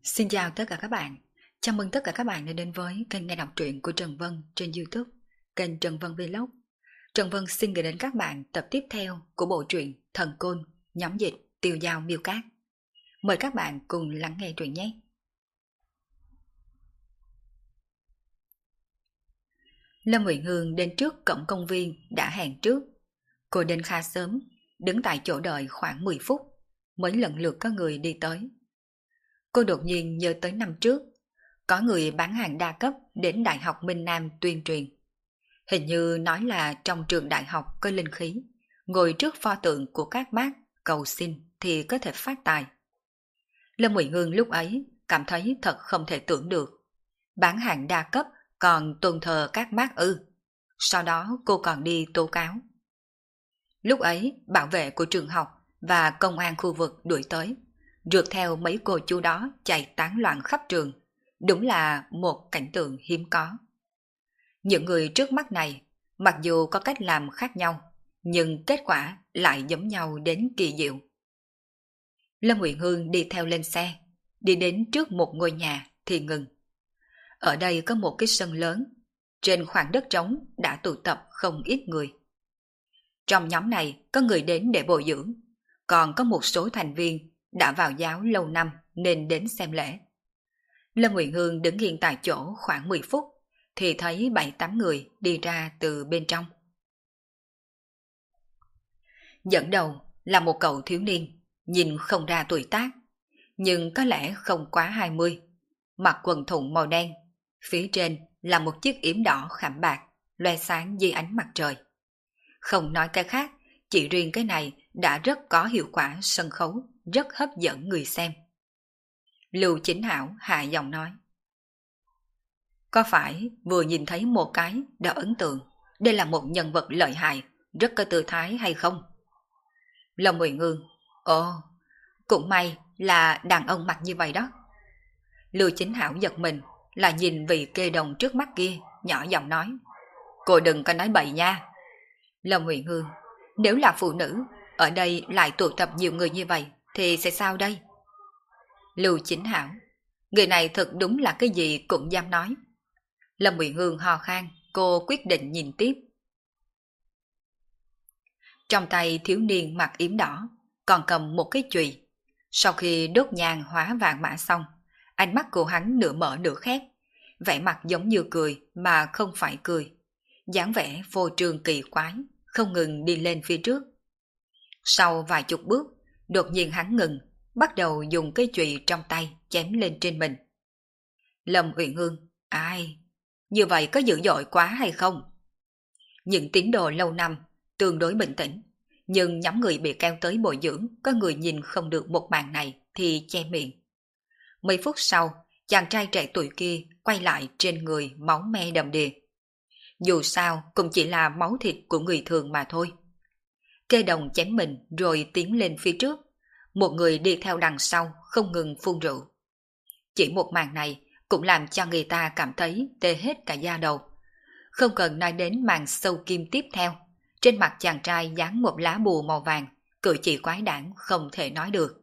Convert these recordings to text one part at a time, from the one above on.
Xin chào tất cả các bạn. Chào mừng tất cả các bạn đã đến với kênh nghe đọc truyện của Trần Vân trên YouTube, kênh Trần Vân Vlog. Trần Vân xin gửi đến các bạn tập tiếp theo của bộ truyện Thần Côn, nhóm dịch Tiêu Dao Miêu Cát. Mời các bạn cùng lắng nghe truyện nhé. Lâm Uyển Hương đến trước cổng công viên đã hẹn trước. Cô đến khá sớm, đứng tại chỗ đợi khoảng 10 phút, mới lần lượt có người đi tới. Cô đột nhiên nhớ tới năm trước, có người bán hàng đa cấp đến Đại học Minh Nam tuyên truyền. Hình như nói là trong trường đại học có linh khí, ngồi trước pho tượng của các bác cầu xin thì có thể phát tài. Lâm Uyển Hương lúc ấy cảm thấy thật không thể tưởng được. Bán hàng đa cấp còn tôn thờ các bác ư. Sau đó cô còn đi tố cáo. Lúc ấy bảo vệ của trường học và công an khu vực đuổi tới, rượt theo mấy cô chú đó chạy tán loạn khắp trường. Đúng là một cảnh tượng hiếm có. Những người trước mắt này, mặc dù có cách làm khác nhau, nhưng kết quả lại giống nhau đến kỳ diệu. Lâm Uyển Hương đi theo lên xe, đi đến trước một ngôi nhà thì ngừng. Ở đây có một cái sân lớn, trên khoảng đất trống đã tụ tập không ít người. Trong nhóm này có người đến để bồi dưỡng, còn có một số thành viên đã vào giáo lâu năm nên đến xem lễ. Lâm Uyển Hương đứng yên tại chỗ khoảng 10 phút thì thấy 7-8 người đi ra từ bên trong. Dẫn đầu là một cậu thiếu niên, nhìn không ra tuổi tác, nhưng có lẽ không quá 20, mặc quần thụng màu đen, phía trên là một chiếc yếm đỏ khảm bạc, loe sáng dưới ánh mặt trời. Không nói cái khác, chỉ riêng cái này đã rất có hiệu quả sân khấu, rất hấp dẫn người xem. Lưu Chính Hảo hạ giọng nói: có phải vừa nhìn thấy một cái đã ấn tượng đây là một nhân vật lợi hại, rất có tư thái hay không? Lâm Uyển Hương: ồ, cũng may là đàn ông mặt như vậy đó. Lưu Chính Hảo giật mình, là nhìn vị kê đồng trước mắt kia, nhỏ giọng nói: cô đừng có nói bậy nha. Lâm Uyển Hương: nếu là phụ nữ, ở đây lại tụ tập nhiều người như vậy thì sẽ sao đây? Lưu Chính Hảo: người này thật đúng là cái gì cũng dám nói. Lâm Uyển Hương ho khan, cô quyết định nhìn tiếp. Trong tay thiếu niên mặc yếm đỏ còn cầm một cái chùy. Sau khi đốt nhang hóa vàng mã xong, ánh mắt của hắn nửa mở nửa khép, vẻ mặt giống như cười mà không phải cười, dáng vẻ vô trương kỳ quái, không ngừng đi lên phía trước. Sau vài chục bước, đột nhiên hắn ngừng, bắt đầu dùng cái chùy trong tay chém lên trên mình. Lâm Uyển Hương: ai? Như vậy có dữ dội quá hay không? Những tín đồ lâu năm tương đối bình tĩnh, nhưng nhóm người bị kéo tới bồi dưỡng có người nhìn không được một màn này thì che miệng. Mấy phút sau, chàng trai trẻ tuổi kia quay lại, trên người máu me đầm đìa. Dù sao cũng chỉ là máu thịt của người thường mà thôi. Kê đồng chém mình rồi tiến lên phía trước, một người đi theo đằng sau không ngừng phun rượu. Chỉ một màn này cũng làm cho người ta cảm thấy tê hết cả da đầu. Không cần nói đến màn sâu kim tiếp theo, trên mặt chàng trai dán một lá bùa màu vàng, cử chỉ quái đản không thể nói được.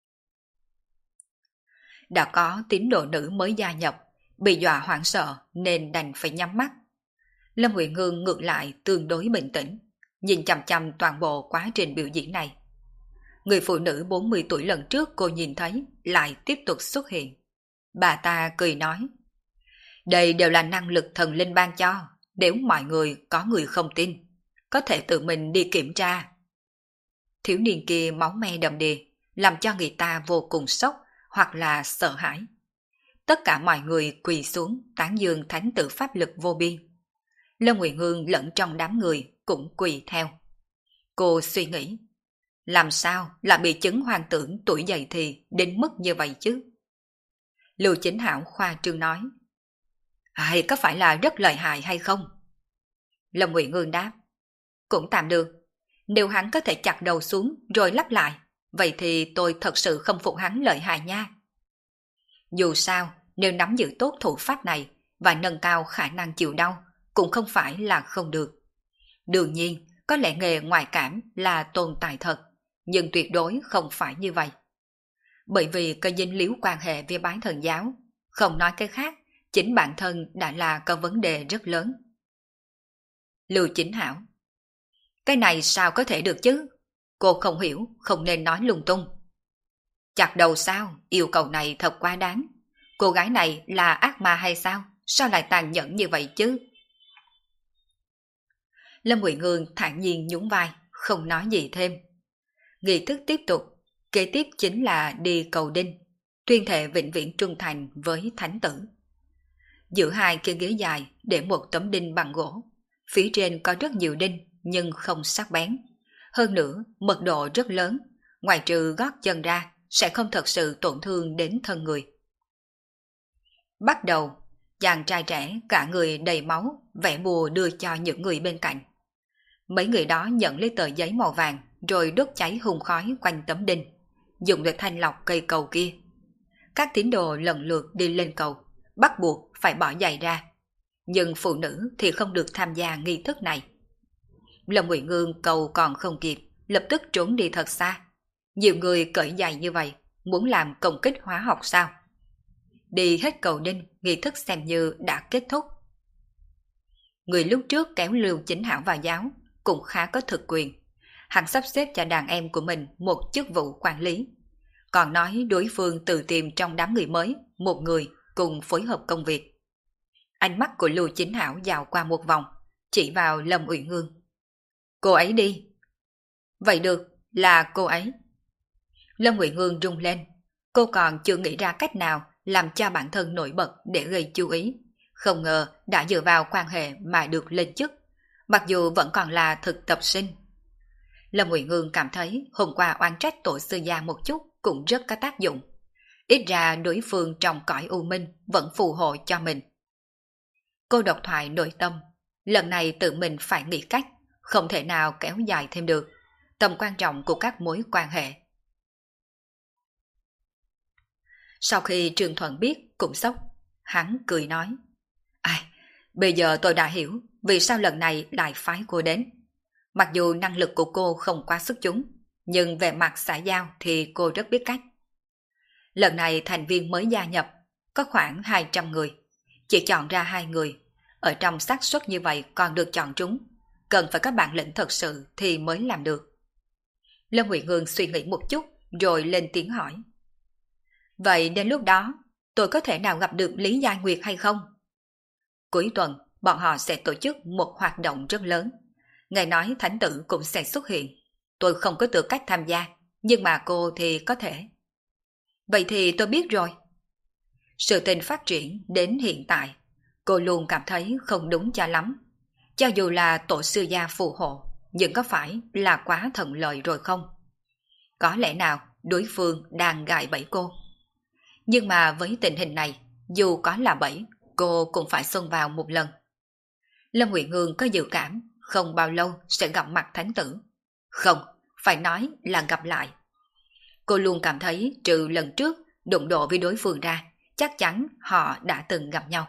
Đã có tín đồ nữ mới gia nhập, bị dọa hoảng sợ nên đành phải nhắm mắt. Lâm Uyển Hương ngược lại tương đối bình tĩnh, nhìn chằm chằm toàn bộ quá trình biểu diễn này. Người phụ nữ 40 tuổi lần trước cô nhìn thấy lại tiếp tục xuất hiện. Bà ta cười nói: đây đều là năng lực thần linh ban cho, nếu mọi người có người không tin, có thể tự mình đi kiểm tra. Thiếu niên kia máu me đầm đìa, làm cho người ta vô cùng sốc hoặc là sợ hãi. Tất cả mọi người quỳ xuống tán dương thánh tử pháp lực vô biên. Lâm Uyển Hương lẫn trong đám người cũng quỳ theo. Cô suy nghĩ, làm sao là bị chứng hoang tưởng tuổi dậy thì đến mức như vậy chứ? Lưu Chính Hảo khoa trương nói: ai, có phải là rất lợi hại hay không? Lâm Uyển Hương đáp: cũng tạm được. Nếu hắn có thể chặt đầu xuống rồi lắp lại, vậy thì tôi thật sự không phục hắn lợi hại nha. Dù sao, nếu nắm giữ tốt thủ pháp này và nâng cao khả năng chịu đau, cũng không phải là không được. Đương nhiên, có lẽ nghề ngoại cảm là tồn tại thật, nhưng tuyệt đối không phải như vậy. bởi vì có dính líu quan hệ với bái thần giáo. Không nói cái khác, chính bản thân đã là có vấn đề rất lớn. Lưu Chính Hảo: cái này sao có thể được chứ? Cô không hiểu, không nên nói lung tung. Chặt đầu sao? Yêu cầu này thật quá đáng. Cô gái này là ác ma hay sao? Sao lại tàn nhẫn như vậy chứ? Lâm Ngụy Ngương thản nhiên nhún vai, không nói gì thêm. Nghi thức tiếp tục, kế tiếp chính là đi cầu đinh, tuyên thệ vĩnh viễn trung thành với thánh tử. Giữa hai cái ghế dài để một tấm đinh bằng gỗ, phía trên có rất nhiều đinh nhưng không sắc bén. Hơn nữa, mật độ rất lớn, ngoài trừ gót chân ra sẽ không thật sự tổn thương đến thân người. Bắt đầu, chàng trai trẻ cả người đầy máu, vẽ bùa đưa cho những người bên cạnh. Mấy người đó nhận lấy tờ giấy màu vàng rồi đốt cháy hùng khói quanh tấm đinh, dùng để thanh lọc cây cầu kia. Các tín đồ lần lượt đi lên cầu, bắt buộc phải bỏ giày ra. Nhưng phụ nữ thì không được tham gia nghi thức này. Lâm Ngụy Ngương cầu còn không kịp, lập tức trốn đi thật xa. Nhiều người cởi giày như vậy, muốn làm công kích hóa học sao? Đi hết cầu đinh, nghi thức xem như đã kết thúc. Người lúc trước kéo Lưu Chính Hảo vào giáo cũng khá có thực quyền. Hắn sắp xếp cho đàn em của mình một chức vụ quản lý. Còn nói đối phương tự tìm trong đám người mới một người cùng phối hợp công việc. Ánh mắt của Lưu Chính Hảo dạo qua một vòng, chỉ vào Lâm Uyển Ngương. Cô ấy đi. Vậy được, là cô ấy. Lâm Uyển Ngương rung lên. Cô còn chưa nghĩ ra cách nào làm cho bản thân nổi bật để gây chú ý. Không ngờ đã dựa vào quan hệ mà được lên chức, mặc dù vẫn còn là thực tập sinh. Lâm Uyển Ngương cảm thấy hôm qua oán trách tổ sư gia một chút cũng rất có tác dụng. Ít ra đối phương trong cõi u minh vẫn phù hộ cho mình. Cô độc thoại nội tâm, lần này tự mình phải nghĩ cách, không thể nào kéo dài thêm được. Tầm quan trọng của các mối quan hệ. Sau khi Trương Thuận biết cũng sốc, hắn cười nói. Ai, bây giờ tôi đã hiểu vì sao lần này lại phái cô đến. Mặc dù năng lực của cô không quá xuất chúng, nhưng về mặt xã giao thì cô rất biết cách. Lần này thành viên mới gia nhập, có khoảng 200 người. Chỉ chọn ra 2 người. Ở trong xác suất như vậy còn được chọn trúng. Cần phải có bản lĩnh thật sự thì mới làm được. Lâm Ngụy Ngương suy nghĩ một chút rồi lên tiếng hỏi. Vậy đến lúc đó tôi có thể nào gặp được Lý Gia Nguyệt hay không? Cuối tuần bọn họ sẽ tổ chức một hoạt động rất lớn. Nghe nói thánh tử cũng sẽ xuất hiện. Tôi không có tư cách tham gia, nhưng mà cô thì có thể. Vậy thì tôi biết rồi. Sự tình phát triển đến hiện tại, cô luôn cảm thấy không đúng cho lắm. Cho dù là tổ sư gia phù hộ, nhưng có phải là quá thuận lợi rồi không? Có lẽ nào đối phương đang gài bẫy cô? Nhưng mà với tình hình này, dù có là bẫy, cô cũng phải xông vào một lần. Lâm Ngụy Ngương có dự cảm không bao lâu sẽ gặp mặt thánh tử. Không, phải nói là gặp lại. Cô luôn cảm thấy trừ lần trước đụng độ với đối phương ra, chắc chắn họ đã từng gặp nhau.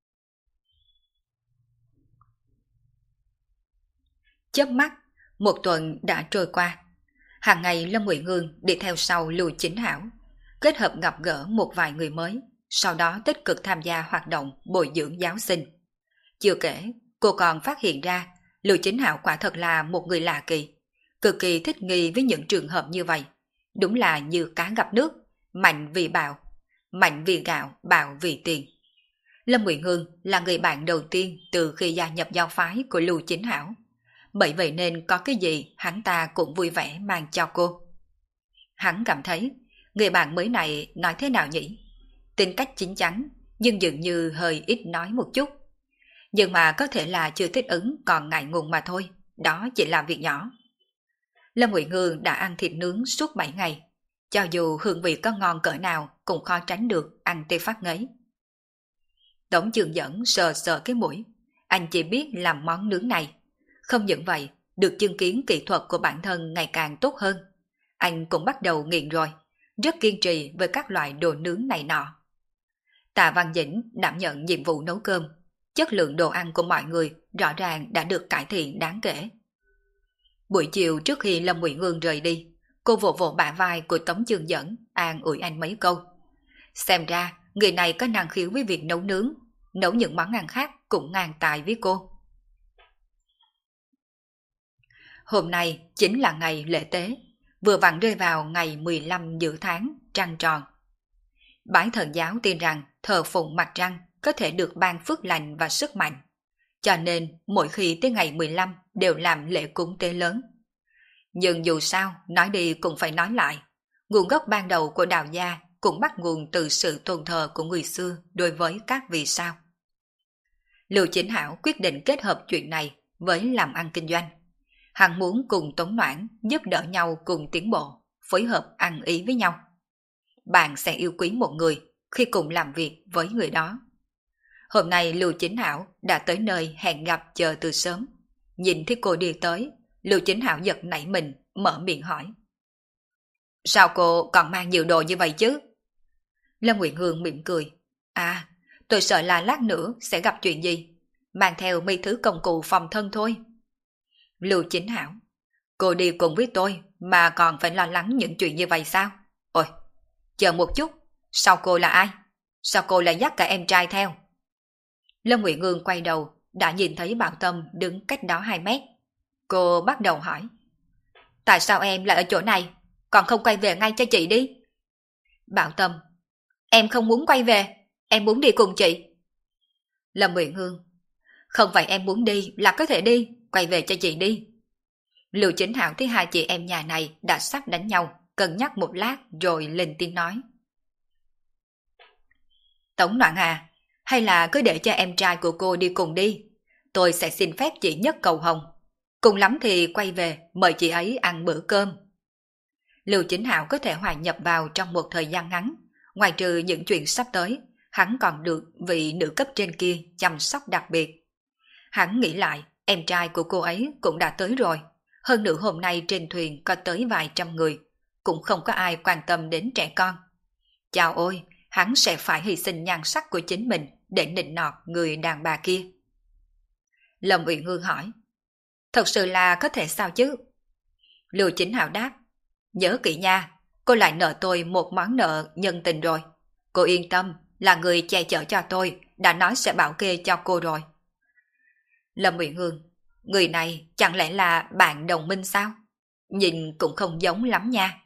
Chớp mắt, một tuần đã trôi qua. Hàng ngày Lâm Ngụy Ngương đi theo sau Lưu Chính Hảo, kết hợp gặp gỡ một vài người mới, sau đó tích cực tham gia hoạt động bồi dưỡng giáo sinh. Chưa kể, cô còn phát hiện ra Lưu Chính Hảo quả thật là một người lạ kỳ, cực kỳ thích nghi với những trường hợp như vậy. Đúng là như cá gặp nước, mạnh vì bạo, mạnh vì gạo, bạo vì tiền. Lâm Ngụy Ngương là người bạn đầu tiên từ khi gia nhập giáo phái của Lưu Chính Hảo. Bởi vậy nên có cái gì hắn ta cũng vui vẻ mang cho cô. Hắn cảm thấy người bạn mới này nói thế nào nhỉ? Tính cách chín chắn, nhưng dường như hơi ít nói một chút. Nhưng mà có thể là chưa thích ứng còn ngại ngùng mà thôi, đó chỉ là việc nhỏ. Lâm Ngụy Ngương đã ăn thịt nướng suốt 7 ngày, cho dù hương vị có ngon cỡ nào cũng khó tránh được ăn tê phát ngấy. Tống Trường Dẫn sờ sờ cái mũi, anh chỉ biết làm món nướng này. Không những vậy, được chứng kiến kỹ thuật của bản thân ngày càng tốt hơn. Anh cũng bắt đầu nghiện rồi, rất kiên trì với các loại đồ nướng này nọ. Tạ Văn Dĩnh đảm nhận nhiệm vụ nấu cơm, chất lượng đồ ăn của mọi người rõ ràng đã được cải thiện đáng kể. Buổi chiều trước khi Lâm Ngụy Ngương rời đi, cô vỗ vỗ bả vai của Tống Trường Dẫn, an ủi anh mấy câu. Xem ra, người này có năng khiếu với việc nấu nướng, nấu những món ăn khác cũng ngang tài với cô. Hôm nay chính là ngày lễ tế, vừa vặn rơi vào ngày 15 dự tháng, trăng tròn. Bái thần giáo tin rằng thờ phụng mặt trăng có thể được ban phước lành và sức mạnh, cho nên mỗi khi tới ngày 15 đều làm lễ cúng tế lớn. Nhưng dù sao, nói đi cũng phải nói lại, nguồn gốc ban đầu của đạo gia cũng bắt nguồn từ sự tôn thờ của người xưa đối với các vì sao. Lưu Chính Hảo quyết định kết hợp chuyện này với làm ăn kinh doanh. Hắn muốn cùng Tống Noãn giúp đỡ nhau cùng tiến bộ, phối hợp ăn ý với nhau. Bạn sẽ yêu quý một người khi cùng làm việc với người đó. Hôm nay Lưu Chính Hảo đã tới nơi hẹn gặp chờ từ sớm. Nhìn thấy cô đi tới, Lưu Chính Hảo giật nảy mình, mở miệng hỏi. Sao cô còn mang nhiều đồ như vậy chứ? Lâm Nguyện Hương mỉm cười. À, tôi sợ là lát nữa sẽ gặp chuyện gì. Mang theo mấy thứ công cụ phòng thân thôi. Lưu Chính Hảo, cô đi cùng với tôi mà còn phải lo lắng những chuyện như vậy sao? Ôi, chờ một chút, sao cô là ai? Sao cô lại dắt cả em trai theo? Lâm Nguyện Hương quay đầu, đã nhìn thấy Bảo Tâm đứng cách đó 2 mét. Cô bắt đầu hỏi. Tại sao em lại ở chỗ này? Còn không quay về ngay cho chị đi. Bảo Tâm, em không muốn quay về, em muốn đi cùng chị. Lâm Nguyện Hương, không phải em muốn đi là có thể đi, quay về cho chị đi. Lưu Chính Hảo thấy hai chị em nhà này đã sắp đánh nhau, cân nhắc một lát rồi lên tiếng nói. Tống Noãn à, hay là cứ để cho em trai của cô đi cùng đi. Tôi sẽ xin phép chị nhất cầu hồng. Cùng lắm thì quay về mời chị ấy ăn bữa cơm. Lưu Chính Hảo có thể hòa nhập vào trong một thời gian ngắn. Ngoài trừ những chuyện sắp tới, hắn còn được vị nữ cấp trên kia chăm sóc đặc biệt. Hắn nghĩ lại, em trai của cô ấy cũng đã tới rồi. Hơn nữa hôm nay trên thuyền có tới vài trăm người, cũng không có ai quan tâm đến trẻ con. Chào ôi, hắn sẽ phải hy sinh nhan sắc của chính mình để nịnh nọt người đàn bà kia. Lâm Uyển Hương hỏi, thật sự là có thể sao chứ? Lưu Chính Hạo đáp, nhớ kỹ nha, cô lại nợ tôi một món nợ nhân tình rồi. Cô yên tâm, là người che chở cho tôi, đã nói sẽ bảo kê cho cô rồi. Lâm Uyển Hương, người này chẳng lẽ là bạn đồng minh sao? Nhìn cũng không giống lắm nha.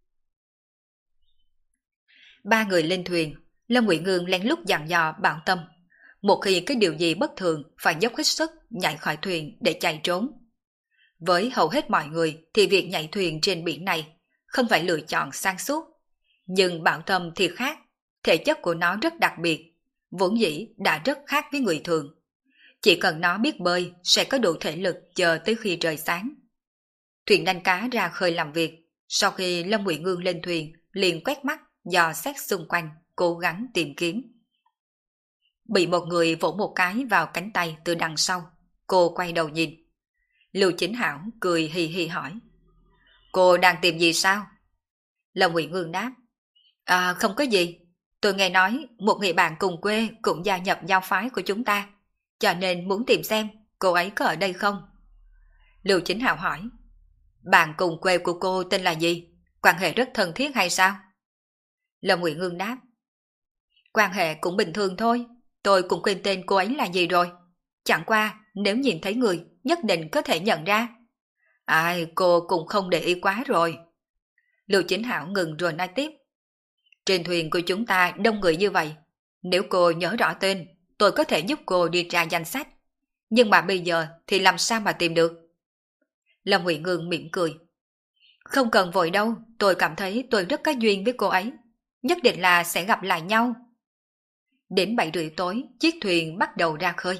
Ba người lên thuyền, Lâm Uyển Hương lén lút dặn dò Bảo Tâm. Một khi cái điều gì bất thường phải dốc hết sức nhảy khỏi thuyền để chạy trốn. Với hầu hết mọi người thì việc nhảy thuyền trên biển này không phải lựa chọn sáng suốt. Nhưng Bảo Tâm thì khác, thể chất của nó rất đặc biệt, vốn dĩ đã rất khác với người thường. Chỉ cần nó biết bơi sẽ có đủ thể lực chờ tới khi trời sáng. Thuyền đánh cá ra khơi làm việc, sau khi Lâm Uyển Hương lên thuyền liền quét mắt dò xét xung quanh, cố gắng tìm kiếm. Bị một người vỗ một cái vào cánh tay từ đằng sau, cô quay đầu nhìn. Lưu Chính Hảo cười hì hì hỏi, cô đang tìm gì sao? Lâm Uyển Hương đáp, không có gì, tôi nghe nói một người bạn cùng quê cũng gia nhập giáo phái của chúng ta, cho nên muốn tìm xem cô ấy có ở đây không. Lưu Chính Hảo hỏi, bạn cùng quê của cô tên là gì? Quan hệ rất thân thiết hay sao? Lâm Uyển Hương đáp, quan hệ cũng bình thường thôi, tôi cũng quên tên cô ấy là gì rồi. Chẳng qua nếu nhìn thấy người nhất định có thể nhận ra. Ai, cô cũng không để ý quá rồi. Lưu Chính Hảo ngừng rồi nói tiếp, trên thuyền của chúng ta đông người như vậy, nếu cô nhớ rõ tên, tôi có thể giúp cô đi tra danh sách. Nhưng mà bây giờ thì làm sao mà tìm được? Lâm Uyển Hương mỉm cười, không cần vội đâu, tôi cảm thấy tôi rất có duyên với cô ấy, nhất định là sẽ gặp lại nhau. Đến 7 rưỡi tối, chiếc thuyền bắt đầu ra khơi.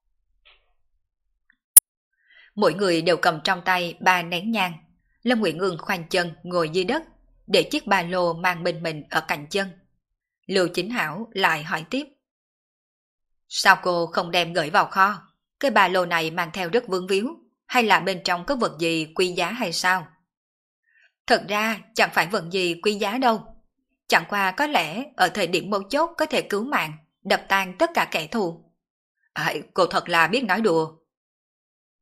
Mỗi người đều cầm trong tay 3 nén nhang. Lâm Uyển Hương khoanh chân ngồi dưới đất, để chiếc ba lô mang bên mình ở cạnh chân. Lưu Chính Hảo lại hỏi tiếp, sao cô không đem gửi vào kho? Cái ba lô này mang theo rất vướng víu, hay là bên trong có vật gì quý giá hay sao? Thật ra chẳng phải vật gì quý giá đâu. Chẳng qua có lẽ ở thời điểm mấu chốt có thể cứu mạng, đập tan tất cả kẻ thù. Cô thật là biết nói đùa.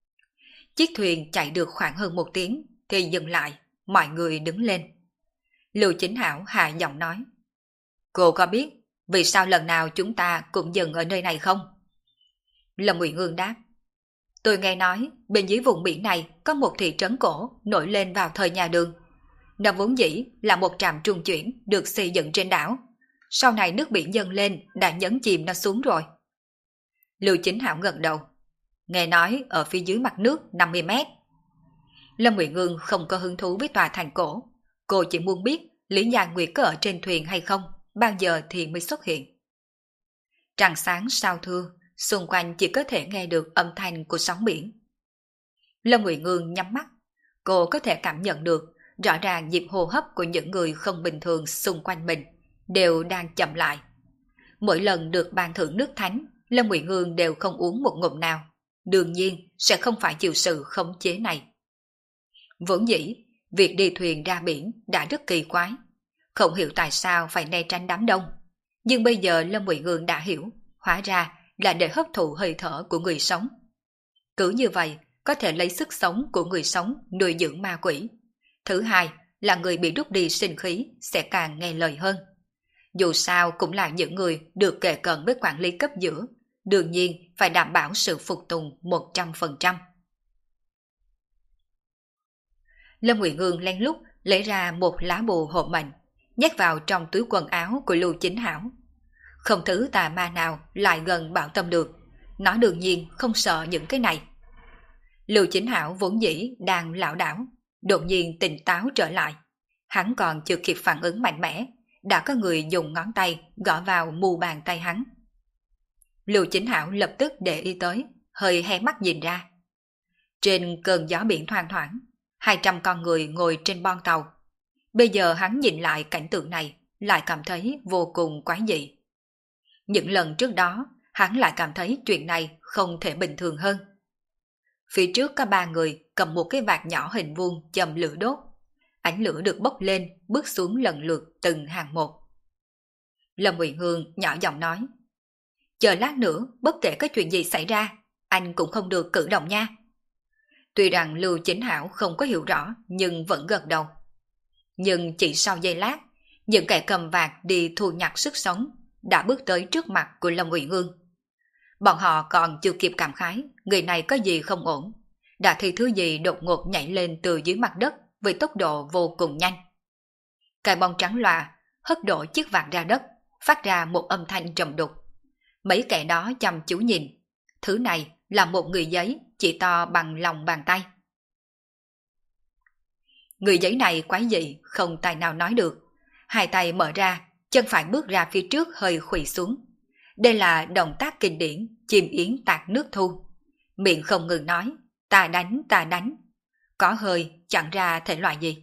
Chiếc thuyền chạy được khoảng hơn 1 tiếng thì dừng lại, mọi người đứng lên. Lưu Chính Hảo hạ giọng nói. Cô có biết vì sao lần nào chúng ta cũng dừng ở nơi này không? Lâm Uyển Ương đáp. Tôi nghe nói bên dưới vùng biển này có một thị trấn cổ nổi lên vào thời nhà Đường. Nó vốn dĩ là một trạm trung chuyển được xây dựng trên đảo. Sau này nước biển dâng lên đã nhấn chìm nó xuống rồi. Lưu Chính Hảo gật đầu. Nghe nói ở phía dưới mặt nước 50 mét. Lâm Uyển Ương không có hứng thú với tòa thành cổ. Cô chỉ muốn biết Lý Gia Nguyệt có ở trên thuyền hay không, bao giờ thì mới xuất hiện. Trăng sáng sao thưa, xung quanh chỉ có thể nghe được âm thanh của sóng biển. Lâm Uyển Ương nhắm mắt. Cô có thể cảm nhận được rõ ràng nhịp hô hấp của những người không bình thường xung quanh mình đều đang chậm lại. Mỗi lần được ban thưởng nước thánh, Lâm Uyển Ương đều không uống một ngụm nào. Đương nhiên sẽ không phải chịu sự khống chế này. Vốn dĩ, việc đi thuyền ra biển đã rất kỳ quái. Không hiểu tại sao phải né tránh đám đông. Nhưng bây giờ Lâm Uyển Ương đã hiểu, hóa ra là để hấp thụ hơi thở của người sống. Cứ như vậy, có thể lấy sức sống của người sống nuôi dưỡng ma quỷ. Thứ hai là người bị rút đi sinh khí sẽ càng nghe lời hơn. Dù sao cũng là những người được kề cận với quản lý cấp giữa, đương nhiên phải đảm bảo sự phục tùng 100%. Lâm Uyển Ương lén lút lấy ra một lá bùa hộ mệnh, nhét vào trong túi quần áo của Lưu Chính Hảo. Không thứ tà ma nào lại gần Bảo Tâm được, nó đương nhiên không sợ những cái này. Lưu Chính Hảo vốn dĩ đang lảo đảo, đột nhiên tỉnh táo trở lại. Hắn còn chưa kịp phản ứng mạnh mẽ, đã có người dùng ngón tay gõ vào mu bàn tay hắn. Lưu Chính Hảo lập tức để ý tới, hơi hé mắt nhìn ra. Trên cơn gió biển thoang thoảng, 200 con người ngồi trên bon tàu. Bây giờ hắn nhìn lại cảnh tượng này, lại cảm thấy vô cùng quái dị. Những lần trước đó, hắn lại cảm thấy chuyện này không thể bình thường hơn. Phía trước có 3 người cầm một cái vạt nhỏ hình vuông châm lửa đốt. Ánh lửa được bốc lên, bước xuống lần lượt từng hàng một. Lâm Uyển Ương nhỏ giọng nói. Chờ lát nữa, bất kể có chuyện gì xảy ra, anh cũng không được cử động nha. Tuy rằng Lưu Chính Hảo không có hiểu rõ, nhưng vẫn gật đầu. Nhưng chỉ sau giây lát, những kẻ cầm vạt đi thu nhặt sức sống đã bước tới trước mặt của Lâm Uyển Ương. Bọn họ còn chưa kịp cảm khái, người này có gì không ổn, đã thấy thứ gì đột ngột nhảy lên từ dưới mặt đất với tốc độ vô cùng nhanh. Cái bông trắng lòa hất đổ chiếc vạt ra đất, phát ra một âm thanh trầm đục. Mấy kẻ đó chăm chú nhìn, thứ này là một người giấy chỉ to bằng lòng bàn tay. Người giấy này quái dị, không tài nào nói được. Hai tay mở ra, chân phải bước ra phía trước hơi khuỵu xuống. Đây là động tác kinh điển, chim yến tạc nước thu. Miệng không ngừng nói, ta đánh, ta đánh. Có hơi, chẳng ra thể loại gì.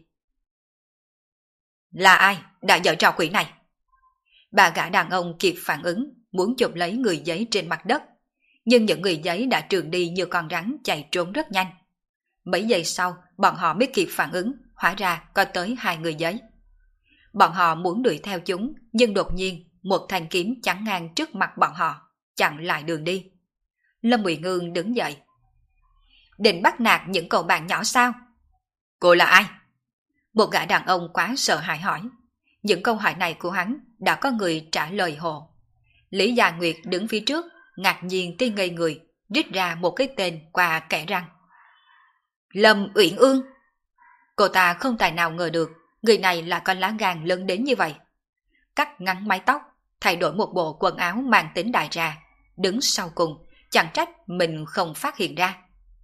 Là ai đã dở trò quỷ này? Bà gã đàn ông kịp phản ứng, muốn chụp lấy người giấy trên mặt đất. Nhưng những người giấy đã trườn đi như con rắn chạy trốn rất nhanh. Mấy giây sau, bọn họ mới kịp phản ứng, hóa ra có tới 2 người giấy. Bọn họ muốn đuổi theo chúng, nhưng đột nhiên một thanh kiếm chắn ngang trước mặt bọn họ, chặn lại đường đi. Lâm Uyển Ương đứng dậy. Định bắt nạt những cậu bạn nhỏ sao? Cô là ai? Một gã đàn ông quá sợ hãi hỏi. Những câu hỏi này của hắn đã có người trả lời hộ. Lý Gia Nguyệt đứng phía trước, ngạc nhiên tới ngây người, rít ra một cái tên qua kẽ răng. Lâm Uyển Ương. Cô ta không tài nào ngờ được người này là con lá gan lớn đến như vậy. Cắt ngắn mái tóc, thay đổi một bộ quần áo mang tính đại trà, đứng sau cùng, chẳng trách mình không phát hiện ra.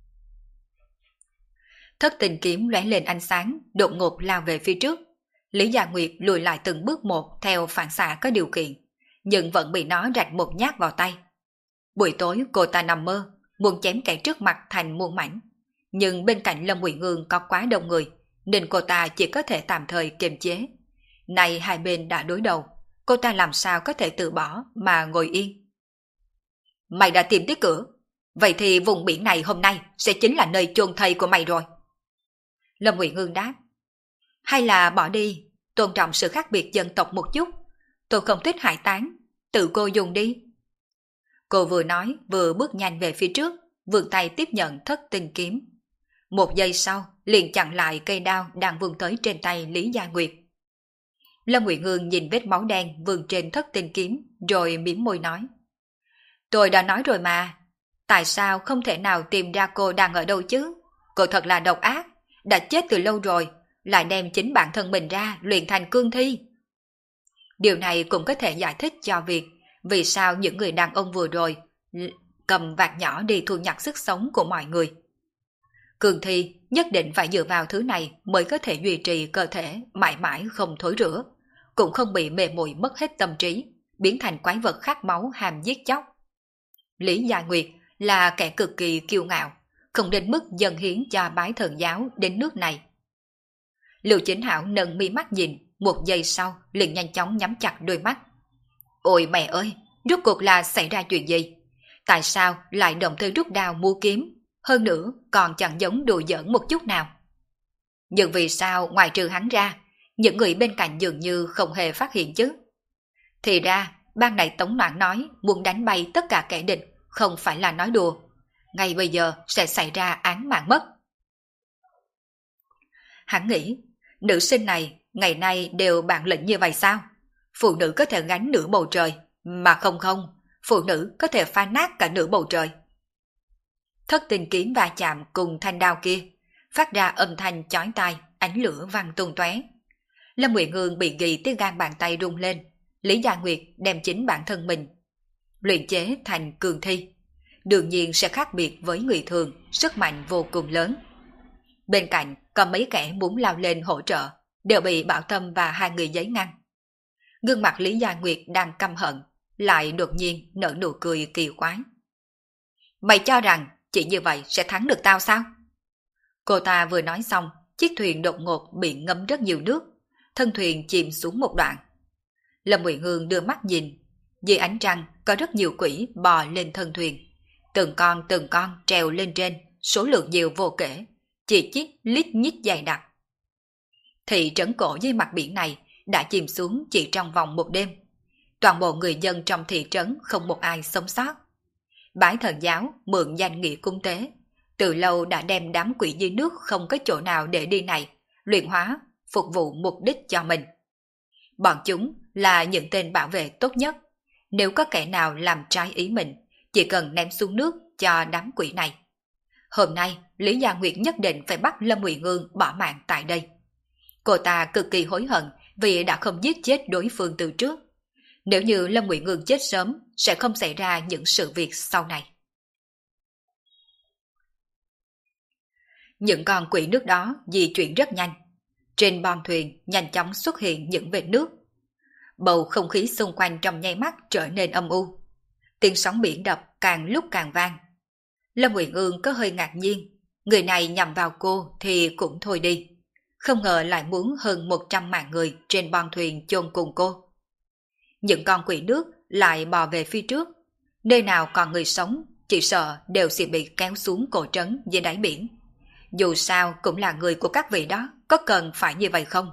Thất tình kiếm lóe lên ánh sáng, đột ngột lao về phía trước. Lý Gia Nguyệt lùi lại từng bước một theo phản xạ có điều kiện, nhưng vẫn bị nó rạch một nhát vào tay. Buổi tối cô ta nằm mơ, muốn chém kẻ trước mặt thành muôn mảnh. Nhưng bên cạnh Lâm Uyển Ương có quá đông người, nên cô ta chỉ có thể tạm thời kiềm chế. Nay hai bên đã đối đầu, cô ta làm sao có thể từ bỏ mà ngồi yên. Mày đã tìm tới cửa, vậy thì vùng biển này hôm nay sẽ chính là nơi chôn thây của mày rồi. Lâm Uyển Ương đáp. Hay là bỏ đi, tôn trọng sự khác biệt dân tộc một chút. Tôi không thích hải tán, tự cô dùng đi. Cô vừa nói vừa bước nhanh về phía trước, vươn tay tiếp nhận thất tinh kiếm. Một giây sau, liền chặn lại cây đao đang vươn tới trên tay Lý Gia Nguyệt. Lâm Nguyệt Hương nhìn vết máu đen vương trên thất tinh kiếm, rồi mím môi nói. Tôi đã nói rồi mà, tại sao không thể nào tìm ra cô đang ở đâu chứ? Cô thật là độc ác, đã chết từ lâu rồi, lại đem chính bản thân mình ra luyện thành cương thi. Điều này cũng có thể giải thích cho việc vì sao những người đàn ông vừa rồi cầm vạt nhỏ đi thu nhặt sức sống của mọi người. Cương thi nhất định phải dựa vào thứ này mới có thể duy trì cơ thể mãi mãi không thối rữa, cũng không bị mê muội mất hết tâm trí, biến thành quái vật khát máu ham giết chóc. Lý Gia Nguyệt là kẻ cực kỳ kiêu ngạo, không đến mức dâng hiến cho bái thần giáo đến nước này. Lưu Chính Hảo nâng mi mắt nhìn, một giây sau liền nhanh chóng nhắm chặt đôi mắt. Ôi mẹ ơi, rốt cuộc là xảy ra chuyện gì? Tại sao lại động tới rút đao mua kiếm? Hơn nữa còn chẳng giống đùa giỡn một chút nào. Nhưng vì sao ngoài trừ hắn ra, những người bên cạnh dường như không hề phát hiện chứ? Thì ra, ban nãy Tống Noãn nói muốn đánh bay tất cả kẻ địch, không phải là nói đùa. Ngay bây giờ sẽ xảy ra án mạng mất. Hắn nghĩ, nữ sinh này ngày nay đều bản lĩnh như vậy sao? Phụ nữ có thể gánh nửa bầu trời, mà không, phụ nữ có thể phá nát cả nửa bầu trời. Thất tinh kiếm va chạm cùng thanh đao kia, phát ra âm thanh chói tai, ánh lửa văng tung tóe. Lâm Nguyệt Hương bị ghi tới gan bàn tay rung lên. Lý Gia Nguyệt đem chính bản thân mình luyện chế thành cường thi, đương nhiên sẽ khác biệt với người thường, sức mạnh vô cùng lớn. Bên cạnh có mấy kẻ muốn lao lên hỗ trợ, đều bị Bảo Tâm và hai người giấy ngăn. Gương mặt Lý Gia Nguyệt đang căm hận, lại đột nhiên nở nụ cười kỳ quái. Mày cho rằng chỉ như vậy sẽ thắng được tao sao? Cô ta vừa nói xong, chiếc thuyền đột ngột bị ngâm rất nhiều nước, thân thuyền chìm xuống một đoạn. Lâm Nguyệt Hương đưa mắt nhìn, dưới ánh trăng có rất nhiều quỷ bò lên thân thuyền, từng con trèo lên trên, số lượng nhiều vô kể, chỉ chít lít nhít dày đặc. Thị trấn cổ dưới mặt biển này đã chìm xuống chỉ trong vòng một đêm. Toàn bộ người dân trong thị trấn không một ai sống sót. Bái thần giáo mượn danh nghĩa cung tế, từ lâu đã đem đám quỷ dưới nước không có chỗ nào để đi này, luyện hóa, phục vụ mục đích cho mình. Bọn chúng là những tên bảo vệ tốt nhất. Nếu có kẻ nào làm trái ý mình, chỉ cần ném xuống nước cho đám quỷ này. Hôm nay, Lý Gia Nguyệt nhất định phải bắt Lâm Nguyệt Hương bỏ mạng tại đây. Cô ta cực kỳ hối hận vì đã không giết chết đối phương từ trước. Nếu như Lâm Nguyệt Hương chết sớm, sẽ không xảy ra những sự việc sau này. Những con quỷ nước đó di chuyển rất nhanh. Trên bong thuyền nhanh chóng xuất hiện những vệt nước. Bầu không khí xung quanh trong nháy mắt trở nên âm u. Tiếng sóng biển đập càng lúc càng vang. Lâm Nguyệt Hương có hơi ngạc nhiên, người này nhằm vào cô thì cũng thôi đi. Không ngờ lại muốn hơn 100 mạng người trên bong thuyền chôn cùng cô. Những con quỷ nước lại bò về phía trước. Nơi nào còn người sống, chỉ sợ đều sẽ bị kéo xuống cổ trấn dưới đáy biển. Dù sao cũng là người của các vị đó, có cần phải như vậy không?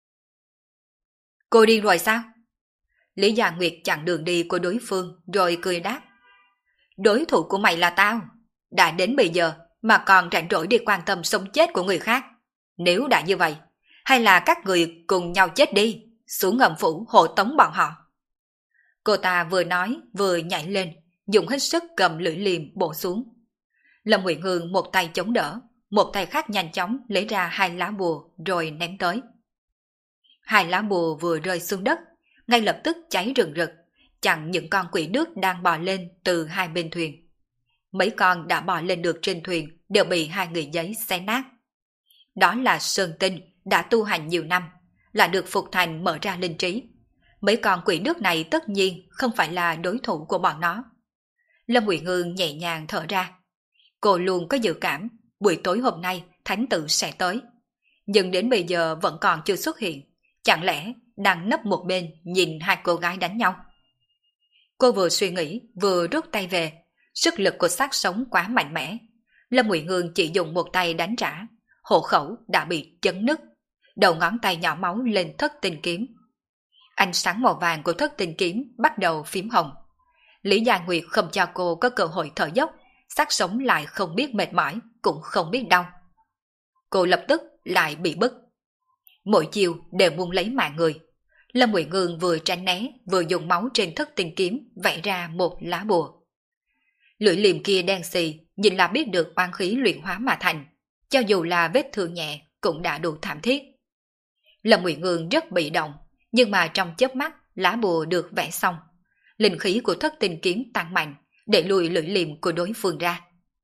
Cô điên rồi sao? Lý Gia Nguyệt chặn đường đi của đối phương rồi cười đáp. Đối thủ của mày là tao. Đã đến bây giờ mà còn rảnh rỗi đi quan tâm sống chết của người khác. Nếu đã như vậy, hay là các người cùng nhau chết đi, xuống ngầm phủ hộ tống bọn họ. Cô ta vừa nói vừa nhảy lên, dùng hết sức cầm lưỡi liềm bổ xuống. Lâm Nguyệt Hương một tay chống đỡ, một tay khác nhanh chóng lấy ra 2 lá bùa rồi ném tới. 2 lá bùa vừa rơi xuống đất, ngay lập tức cháy rừng rực, chặn những con quỷ nước đang bò lên từ hai bên thuyền. Mấy con đã bò lên được trên thuyền đều bị 2 người giấy xé nát. Đó là Sơn Tinh đã tu hành nhiều năm, là được phục thành mở ra linh trí. Mấy con quỷ nước này tất nhiên không phải là đối thủ của bọn nó. Lâm Nguyệt Hương nhẹ nhàng thở ra. Cô luôn có dự cảm buổi tối hôm nay thánh tử sẽ tới. Nhưng đến bây giờ vẫn còn chưa xuất hiện. Chẳng lẽ đang nấp một bên nhìn 2 cô gái đánh nhau? Cô vừa suy nghĩ vừa rút tay về. Sức lực của xác sống quá mạnh mẽ. Lâm Nguyệt Hương chỉ dùng một tay đánh trả, hộ khẩu đã bị chấn nứt, đầu ngón tay nhỏ máu lên thất tinh kiếm. Ánh sáng màu vàng của thất tinh kiếm bắt đầu phím hồng. Lý Gia Nguyệt không cho cô có cơ hội thở dốc, xác sống lại không biết mệt mỏi, cũng không biết đau. Cô lập tức lại bị bức. Mỗi chiều đều muốn lấy mạng người. Lâm Ngụy Ngương vừa tránh né, vừa dùng máu trên thất tinh kiếm vẽ ra một lá bùa. Lưỡi liềm kia đen xì, nhìn là biết được oán khí luyện hóa mà thành, cho dù là vết thương nhẹ cũng đã đủ thảm thiết. Lâm Ngụy Ngương rất bị động, nhưng mà trong chớp mắt lá bùa được vẽ xong, linh khí của thất tinh kiếm tăng mạnh, để lùi lưỡi liềm của đối phương ra.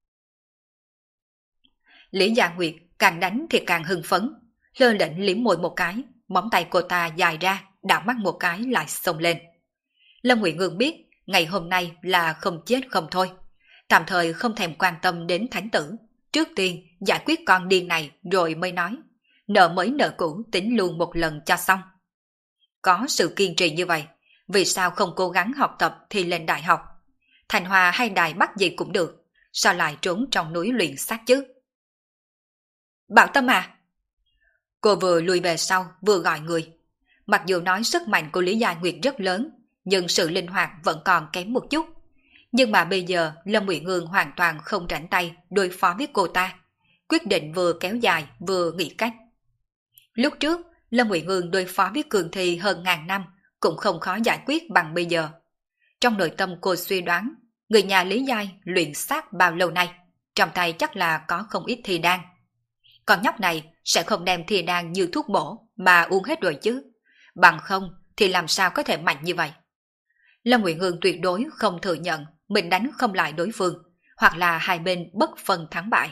Lý Gia Nguyệt càng đánh thì càng hưng phấn, lơ lửng liếm môi một cái, móng tay cô ta dài ra, đảo mắt một cái lại xông lên. Lâm Ngụy Ngương biết ngày hôm nay là không chết không thôi, tạm thời không thèm quan tâm đến thánh tử, trước tiên giải quyết con điên này rồi mới nói, nợ mới nợ cũ tính luôn một lần cho xong. Có sự kiên trì như vậy, vì sao không cố gắng học tập thì lên đại học? Thành Hoa hay Đài Bắc gì cũng được, sao lại trốn trong núi luyện xác chứ? Bảo Tâm à! Cô vừa lùi về sau vừa gọi người. Mặc dù nói sức mạnh của Lý Gia Nguyệt rất lớn, nhưng sự linh hoạt vẫn còn kém một chút. Nhưng mà bây giờ Lâm Ngụy Ngương hoàn toàn không rảnh tay đối phó với cô ta, quyết định vừa kéo dài vừa nghĩ cách. Lúc trước Lâm Ngụy Ngương đối phó với cường thi hơn ngàn năm cũng không khó giải quyết bằng bây giờ. Trong nội tâm cô suy đoán, người nhà Lý Giai luyện xác bao lâu nay, trong tay chắc là có không ít thi đan. Con nhóc này sẽ không đem thi đan như thuốc bổ mà uống hết rồi chứ, bằng không thì làm sao có thể mạnh như vậy. Lâm Ngụy Ngương tuyệt đối không thừa nhận mình đánh không lại đối phương, hoặc là hai bên bất phân thắng bại.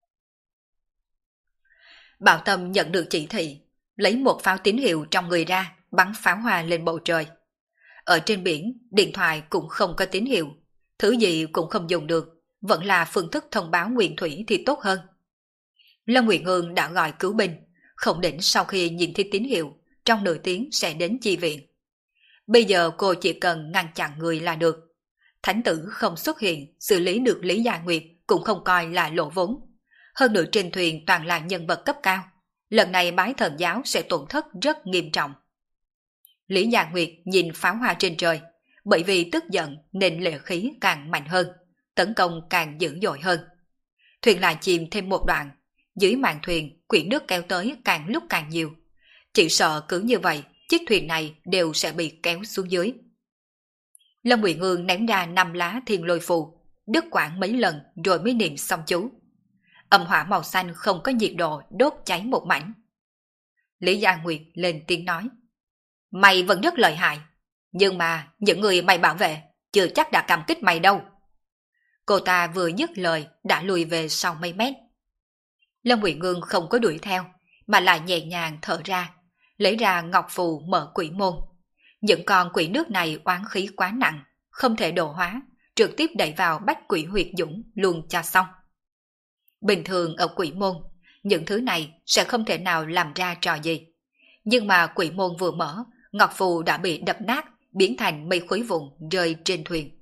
Bảo Tâm nhận được chỉ thị, lấy một pháo tín hiệu trong người ra, bắn pháo hoa lên bầu trời. Ở trên biển, điện thoại cũng không có tín hiệu, thứ gì cũng không dùng được, vẫn là phương thức thông báo nguyên thủy thì tốt hơn. Lâm Ngụy Ngương đã gọi cứu binh, không định sau khi nhìn thấy tín hiệu, trong nửa tiếng sẽ đến chi viện. Bây giờ cô chỉ cần ngăn chặn người là được. Thánh tử không xuất hiện, xử lý được Lý Gia Nguyệt cũng không coi là lỗ vốn. Hơn nữa trên thuyền toàn là nhân vật cấp cao, lần này bái thần giáo sẽ tổn thất rất nghiêm trọng. Lý Gia Nguyệt nhìn pháo hoa trên trời, bởi vì tức giận nên lệ khí càng mạnh hơn, tấn công càng dữ dội hơn. Thuyền lại chìm thêm một đoạn, dưới màn thuyền quyển nước kéo tới càng lúc càng nhiều. Chỉ sợ cứ như vậy, chiếc thuyền này đều sẽ bị kéo xuống dưới. Lâm Ngụy Ngương ném ra 5 lá thiên lôi phù, đứt quãng mấy lần rồi mới niệm xong chú. Âm hỏa màu xanh không có nhiệt độ đốt cháy một mảnh. Lý Gia Nguyệt lên tiếng nói, mày vẫn rất lợi hại, nhưng mà những người mày bảo vệ chưa chắc đã cảm kích mày đâu. Cô ta vừa dứt lời đã lùi về sau mấy mét. Lâm Ngụy Ngương không có đuổi theo, mà lại nhẹ nhàng thở ra, lấy ra ngọc phù mở quỷ môn. Những con quỷ nước này oán khí quá nặng, không thể độ hóa, trực tiếp đẩy vào bách quỷ huyệt dũng luôn cho xong. Bình thường ở quỷ môn, những thứ này sẽ không thể nào làm ra trò gì. Nhưng mà quỷ môn vừa mở, ngọc phù đã bị đập nát, biến thành mây khối vụn rơi trên thuyền.